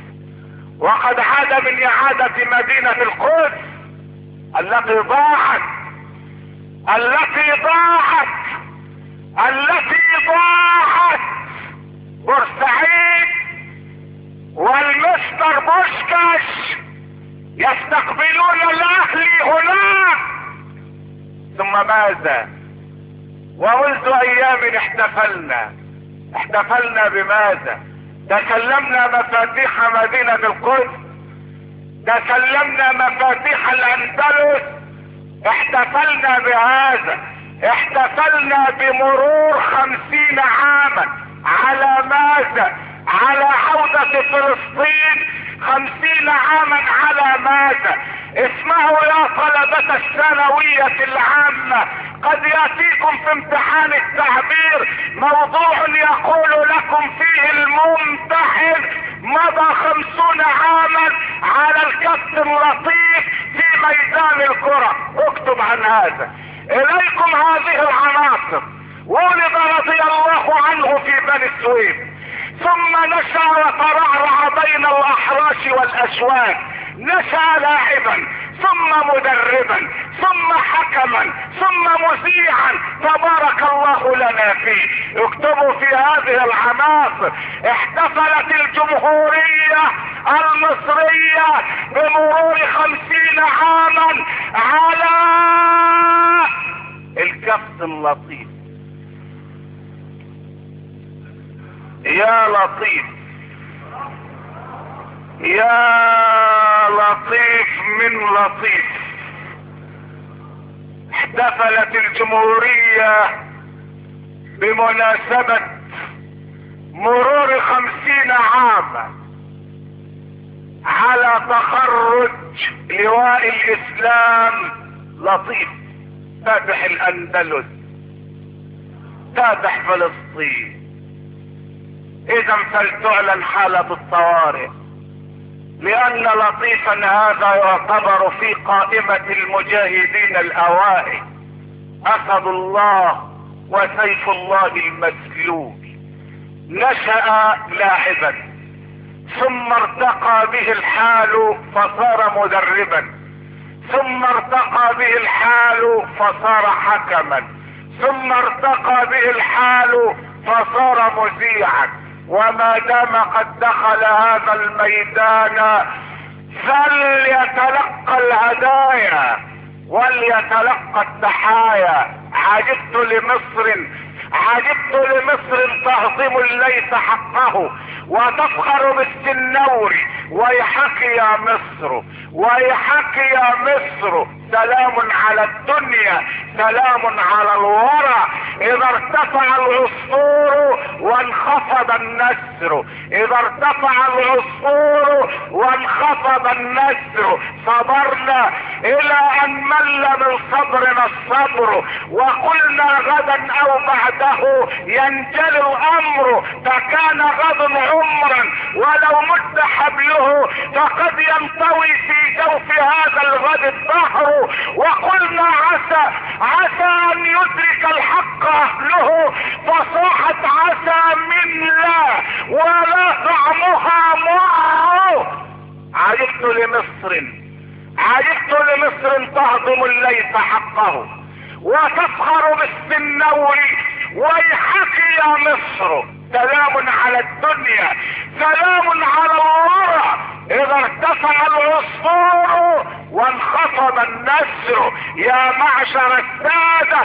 وقد عاد من اعادة مدينة القدس التي ضاعت التي ضاعت التي ضاعت بورسعيد. والمستر بوشكاش يستقبلون الاهلي هناك. ثم ماذا؟ ومنذ ايام احتفلنا احتفلنا بماذا؟ تسلمنا مفاتيح مدينة القدس، تسلمنا مفاتيح الاندلس. احتفلنا بهذا، احتفلنا بمرور خمسين عاما على ماذا؟ على عودة فلسطين. خمسين عاما على ماذا؟ اسمعوا يا طلبة الثانوية العامة، قد يأتيكم في امتحان التعبير موضوع يقول لكم فيه الممتحن مضى خمسون عاما على الكف اللطيف في ميدان الكرة. اكتب عن هذا. اليكم هذه العناصر. ولد رضي الله عنه في بني سويف، ثم نشأ وترعرع بين الاحراش والاشواك. نشأ لاعبا، ثم مدربا، ثم حكما، ثم مذيعا، تبارك الله لنا فيه. اكتبوا في هذه العناصر. احتفلت الجمهورية المصرية بمرور خمسين عاما على الكف اللطيف. يا لطيف يا لطيف من لطيف. احتفلت الجمهورية بمناسبة مرور خمسين عاما على تخرج لواء الاسلام لطيف، فاتح الاندلس، فاتح فلسطين. اذا فلتعلن حالة الطوارئ، لان لطيفا هذا يعتبر في قائمة المجاهدين الاوائل. اسد الله وسيف الله المسلول. نشأ لاعبا، ثم ارتقى به الحال فصار مدربا، ثم ارتقى به الحال فصار حكما، ثم ارتقى به الحال فصار مذيعا. وما دام قد دخل هذا الميدان فليتلقى الهدايا وليتلقى التحايا. عجبت لمصر عجبت لمصر تهضم ليس حقه وتفخر بالسنور ويحك يا مصر، ويحك يا مصر. سلام على الدنيا، سلام على الورى. اذا ارتفع العصفور وانخفض النسر، اذا ارتفع العصفور وانخفض النسر، صبرنا الى ان مل من صبرنا الصبر، وقلنا غدا او بعده ينجلي الامر، فكان غد عمرا ولو مد حبله فقد ينطوي في جوف هذا الغد الدهر. وقلنا عسى عسى ان يدرك الحق اهله، فصاحت عسى من لا ولا طعمها مر. عجبت لمصر، عجبت لمصر تهضم الليث حقه وتفخر بالسنور. ويحك يا مصر، سلام على الدنيا، سلام على الورى. اذا ارتفع العصفور وانخفض النسر. يا معشر السادة،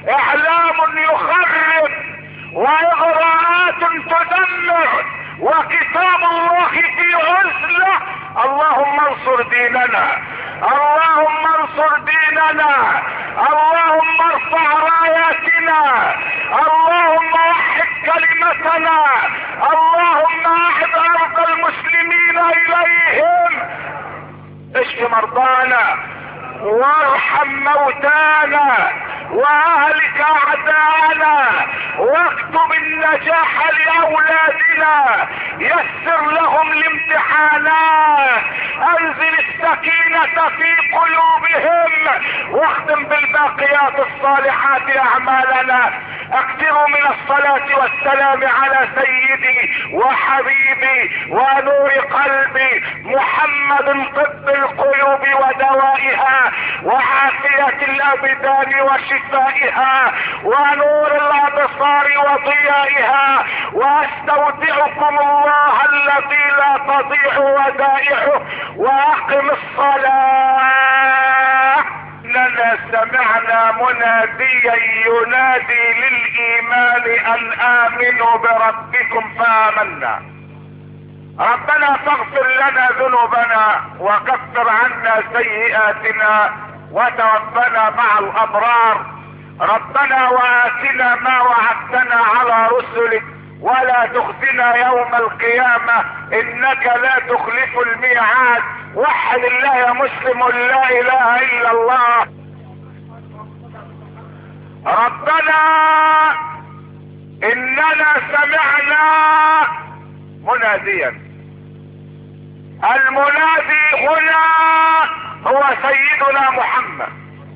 اعلام يخرب واغراءات تدمر وكتاب الله في عزلة. اللهم انصر ديننا، اللهم انصر ديننا، اللهم ارفع راياتنا، اللهم وحد كلمتنا، اللهم اعد ارض المسلمين اليهم. اشف مرضانا وارحم موتانا واهلك اعداءنا، واكتب النجاح لاولادنا، يسر لهم الامتحانات، انزل السكينة في قلوبهم، واختم بالباقيات الصالحات اعمالنا. اكثروا من الصلاة والسلام على سيدي وحبيبي ونور قلبي محمد، طب القلوب ودوائها وعافية الابدان وشفائها ونور الابصار وضيائها. واستودعكم الله الذي لا تضيع ودائعه، واقم الصلاة. اننا سمعنا مناديا ينادي للايمان ان امنوا بربكم فامنا. ربنا فاغفر لنا ذنوبنا وكفر عنا سيئاتنا وتوفنا مع الابرار. ربنا واتنا ما وعدتنا على رسلك ولا تخزنا يوم القيامة انك لا تخلف الميعاد. وحد الله يا مسلم، لا اله الا الله. ربنا اننا سمعنا مناديا، المنادي هنا هو سيدنا محمد،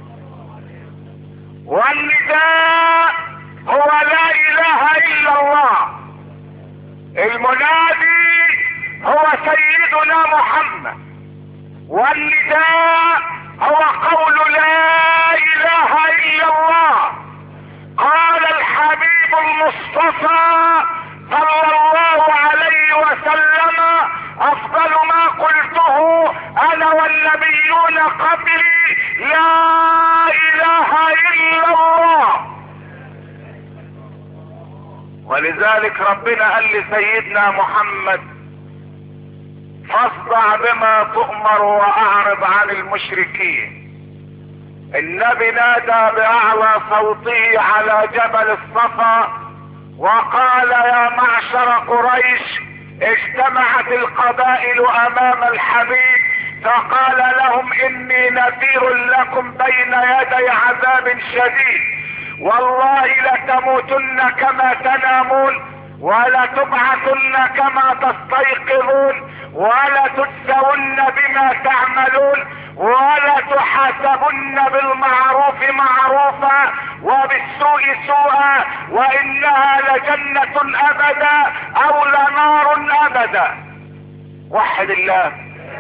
والنداء هو لا اله الا الله. المنادي هو سيدنا محمد، والنداء هو قول لا اله الا الله. قال الحبيب المصطفى صلى الله عليه وسلم: افضل ما قلته انا والنبيون قبلي لا اله الا الله. ولذلك ربنا قال لسيدنا محمد: فاصدع بما تؤمر واعرض عن المشركين. النبي نادى باعلى صوته على جبل الصفا وقال: يا معشر قريش، اجتمعت القبائل امام الحبيب، فقال لهم: اني نذير لكم بين يدي عذاب شديد، والله لتموتن كما تنامون ولتبعثن كما تستيقظون ولتجزون بما تعملون ولتحاسبن بالمعروف معروفا وبالسوء سوءا، وانها لجنة ابدا او لنار ابدا. وحد الله.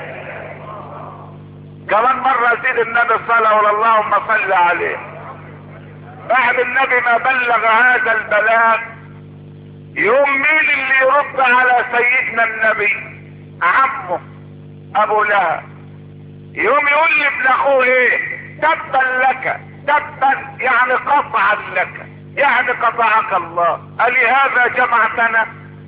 كمان مرة زيد النبي صلى اللهم صل عليه. بعد النبي ما بلغ هذا البلاغ، يوم مين اللي يرد على سيدنا النبي؟ عمه ابو لهب. يوم يقول لابن اخوه ايه؟ تبا لك، تبا يعني قطعا لك، يعني قطعك الله، ألهذا جمعتنا؟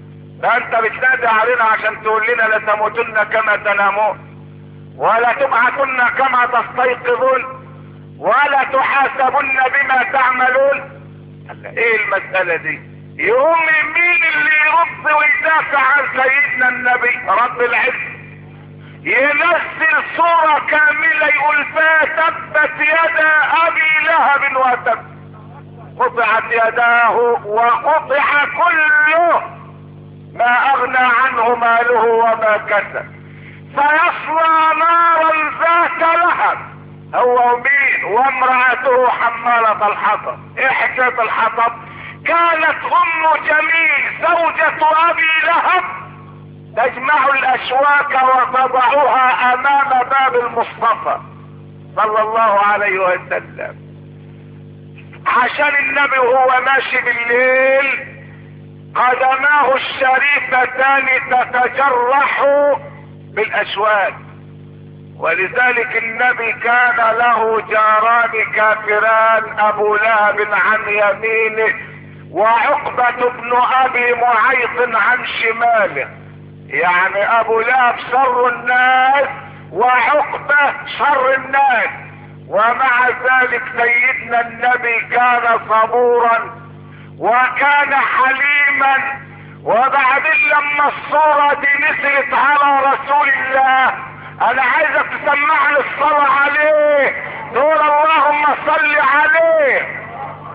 ده انت بتنادي علينا عشان تقول لنا لتموتن كما تنامون ولا تبعثن كما تستيقظون ولا تحاسبن بما تعملون. ايه المسألة دي؟ يقوم مين اللي يرد ويدافع عن سيدنا النبي؟ رب العزة يمثل صورة كاملة يقول فيها تبت يدا ابي لهب وتب، قطعت يداه وقطع كله ما اغنى عنه ماله وما كسب سيصلى نارا ذات لهب هو ومين وامرأته حمالة الحطب. ايه حكاية الحطب؟ كانت ام جميل زوجة ابي لهب تجمع الاشواك وتضعها امام باب المصطفى صلى الله عليه وسلم عشان النبي وهو ماشي بالليل قدماه الشريفتان تتجرح بالاشواك. ولذلك النبي كان له جاران كافران ابو لهب عن يمينه وعقبة بن ابي معيط عن شماله، يعني ابو لهب شر الناس وعقبة شر الناس، ومع ذلك سيدنا النبي كان صبورا وكان حليما. وبعدين لما الصورة دي نزلت على رسول الله انا عايزك تسمعني الصلاة عليه تقول اللهم صل عليه.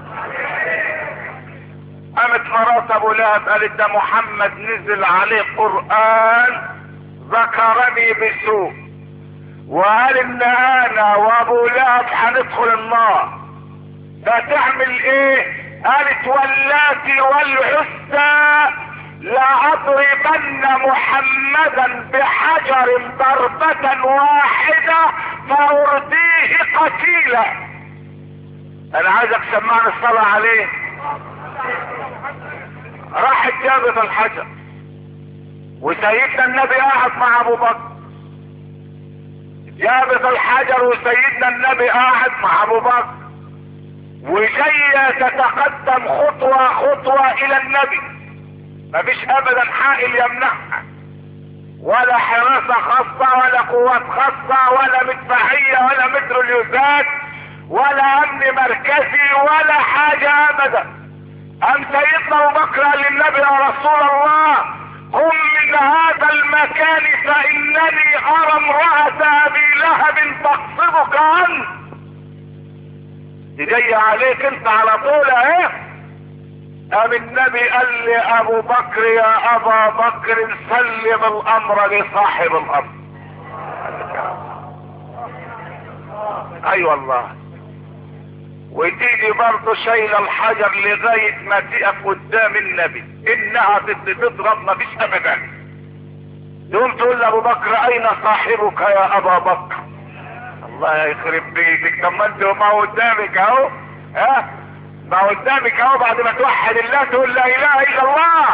قامت مرات ابو لهب قالت ده محمد نزل عليه قرآن ذكرني بسوء وقال ان انا وابو لهب هندخل النار، فتعمل ايه؟ قالت واللاتي والعزى لأضربن محمدا بحجر ضربة واحدة فأرديه قتيلا. انا عايزك تسمعني الصلاة عليه. راحت جابت الحجر وسيدنا النبي قاعد مع ابو بكر، جابت الحجر وسيدنا النبي قاعد مع ابو بكر وجاية تتقدم خطوة خطوة الى النبي، مفيش ابدا حائل يمنعها ولا حراسة خاصة ولا قوات خاصة ولا مدفعية ولا متروليوزات ولا امن مركزي ولا حاجة ابدا. ام سيدنا ابو بكر قال للنبي يا رسول الله قم من هذا المكان فانني ارى امرأة ابي لهب تقصدك عنه. دي جاية عليك انت على طول اهي. قام النبي قال لي ابو بكر يا ابا بكر سلم الامر لصاحب الامر. اي أيوة والله. وتيجي برضه شايله الحجر لغايه ما تقف قدام النبي انها تضرب مفيش ابدا. تقوم تقول لابو بكر اين صاحبك يا ابا بكر؟ الله يخرب بيتك، طب ما انت ما قدامك اهو، ها ما قدامك اهو بعد ما توحد الله تقول لا اله الا الله.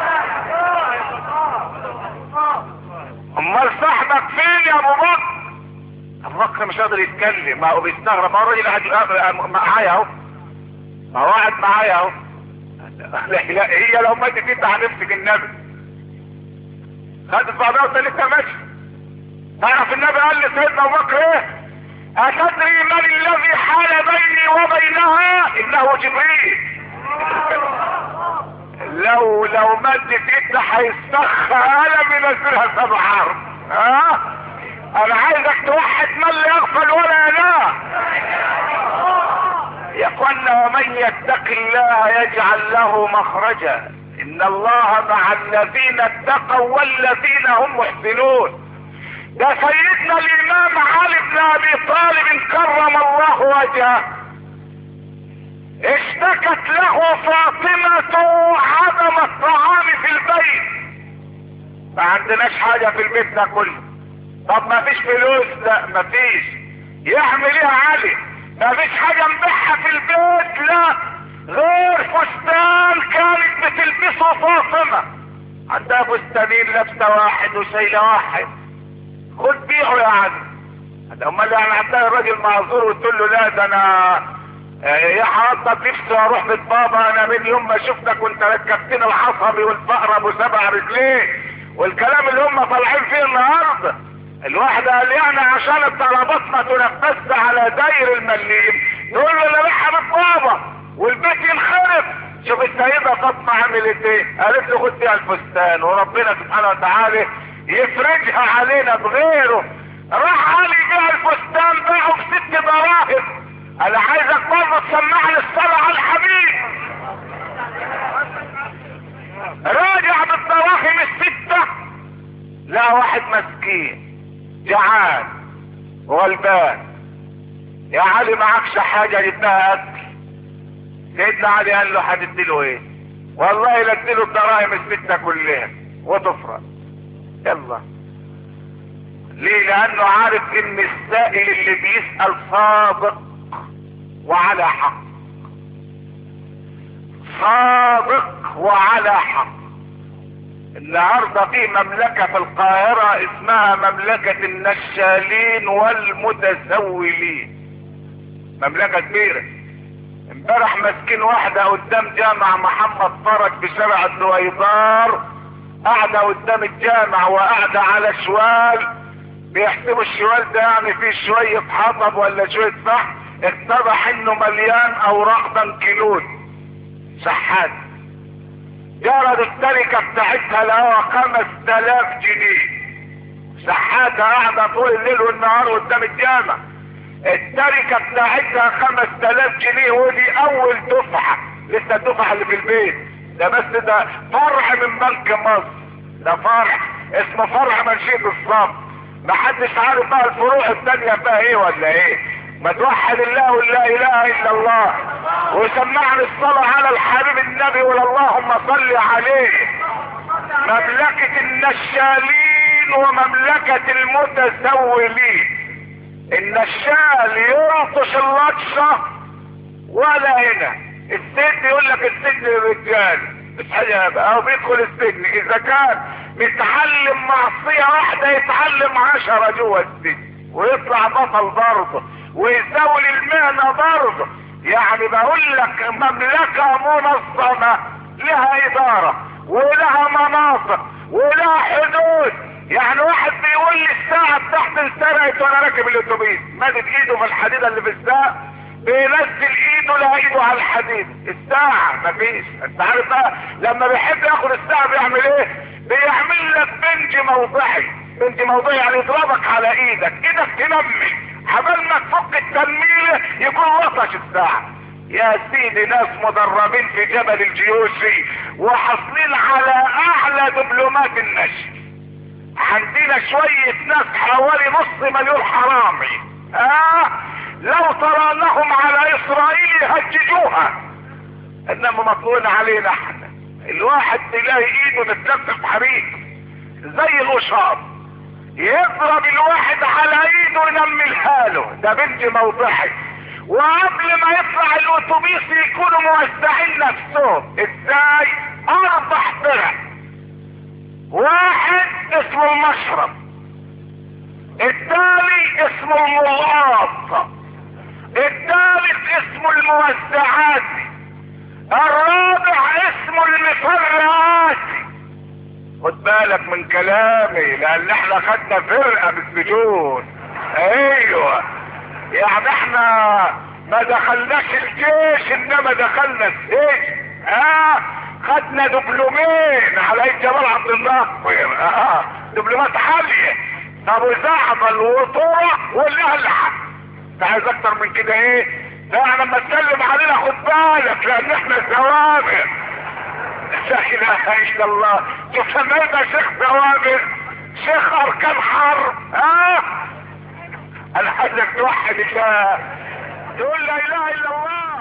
امال صاحبك فين يا ابو بكر؟ ابو بكر مش قادر يتكلم، ما هو بيستغرب، ما هو الراجل قاعد معايا اهو، ما هو قاعد معايا اهو. لا لا هي لو ماتت انت هنمسك النبي. خدت بعضها وقالت ماشي. تعرف النبي قال لسيدنا ابو بكر ايه؟ اتدري من الذي حال بيني وبينها؟ انه جبريل. لو لو مدت انت هيستخى قلم ينزلها سبع حرب. ها انا عايزك توحد من لا يغفل ولا ينام. يا اخوانا ومن يتق الله يجعل له مخرجا ان الله مع الذين اتقوا والذين هم محسنون. ده سيدنا الامام علي بن ابي طالب كرم الله وجهه اشتكت له فاطمة عدم الطعام في البيت، ما عندناش حاجة في البيت ناكلها. طب ما فيش فلوس؟ لا ما فيش. يعمل ايه علي؟ ما فيش حاجة نبيعها في البيت؟ لا غير فستان كانت بتلبسه فاطمة، عندها فستانين لابسة واحد وشايلة واحد، خد بيعه يا عم. امال يعني هتلاقي الراجل معذور وتقول له لا ده انا يا حاطط نفسي اروح بيت بابا، انا من يوم ما شفتك وانت ركبتني العصبي والفقر ابو سبع رجليه والكلام اللي هم طالعين فيه النهارده. الواحد قال يعني عشان الطلبات ما تنفذش على داير المليم تقول له لا بيت بابا والبيت ينخرب. شوف السيدة فاطمة عملت ايه؟ قالت له خد فيها الفستان وربنا سبحانه وتعالى يفرجها علينا بغيره. راح علي بيع الفستان باعه بست دراهم. انا عايزك برضه تسمعني الصلاة على الحبيب. راجع بالدراهم الستة لا واحد مسكين جعان وغلبان. يا علي معكش حاجة جبتها اكل. سيدنا علي قال له هتديله ايه؟ والله لا اديله الدراهم الستة كلها وتفرق. يلا ليه؟ لانه عارف ان السائل اللي بيسأل صادق وعلى حق. صادق وعلى حق. النهارده في مملكة في القاهرة اسمها مملكة النشالين والمتسولين. مملكة كبيرة. امبارح ماسكين واحدة قدام جامع محمد فرج في شارع الدويدار، قاعدة قدام الجامع وقاعدة على شوال بيحسبوا الشوال ده يعني فيه شوية حطب ولا شوية فحم، اتضح انه مليان اوراق بنكنوت شحات. جرد التركة بتاعتها لها خمس تلاف جنيه. شحاتة قاعدة طول الليل والنهار قدام الجامع. التركة بتاعتها خمس تلاف جنيه ودي اول دفعة، لسه الدفعة اللي في البيت ده بس ده فرع من بنك مصر. ده فرع اسمه فرع منشية الصبر. محدش عارف بقى الفروع التانية بقى ايه ولا ايه. ما توحد الله ولا اله الا الله وسمعني الصلاة على الحبيب النبي ولا اللهم صل عليه. مملكة النشالين ومملكة المتسولين. النشال يلطش اللطشة ولا هنا. السجن يقول لك السجن للرجال مش حاجة بقى، او بيدخل السجن اذا كان متعلم معصية واحدة يتعلم عشرة جوه السجن ويطلع بطل برضه ويزاول المهنة برضه. يعني بقول لك مملكة منظمة لها ادارة ولها مناطق ولها حدود. يعني واحد بيقول لي الساعة بتاعت انسرقت وانا راكب الاتوبيس، مادت ايده في الحديدة اللي في الساعة بينزل ايده لها ايده على الحديد. الساعة مفيش. انت عارف بقى لما بيحب ياخد الساعة بيعمل ايه؟ بيعمل لك بنج موضعي. بنج موضعي يعني يضربك على ايدك، ايدك تنمي حبال ما تفك التنميلة يكون وطش الساعة. يا سيدي ناس مدربين في جبل الجيوشي وحاصلين على اعلى دبلومات النشر. عندنا شوية ناس حوالي نص مليون حرامي. اه لو ترانهم على اسرائيل يهججوها، انما مطلوبين علينا احنا. الواحد تلاقي ايده متلفف حريق زي القشاط، يضرب الواحد على ايده ينملها له. ده بنج موضحي. وقبل ما يطلع الاتوبيس يكونوا موزعين نفسهم. ازاي؟ اربع فرق. واحد اسمه المشرب، الثاني اسمه الملاط، الثالث اسمه الموزعات، الرابع اسمه المفرعات. خد بالك من كلامي لان احنا خدنا فرقة بالسجون. ايوه يعني احنا ما دخلناش الجيش انما دخلنا السجن. اه خدنا دبلومين على ايد جمال عبد الناصر. اه دبلومات عالية. ابو زعبل وطرق والقلعة. انت عايز اكتر من كده ايه؟ لا لما تسلم علينا خد بالك لان احنا ثوابت. لا اله الا الله. شوف سمينا شيخ ثوابت، شيخ اركان حرب. اه انا عايزك توحد الله تقول لا اله الا الله.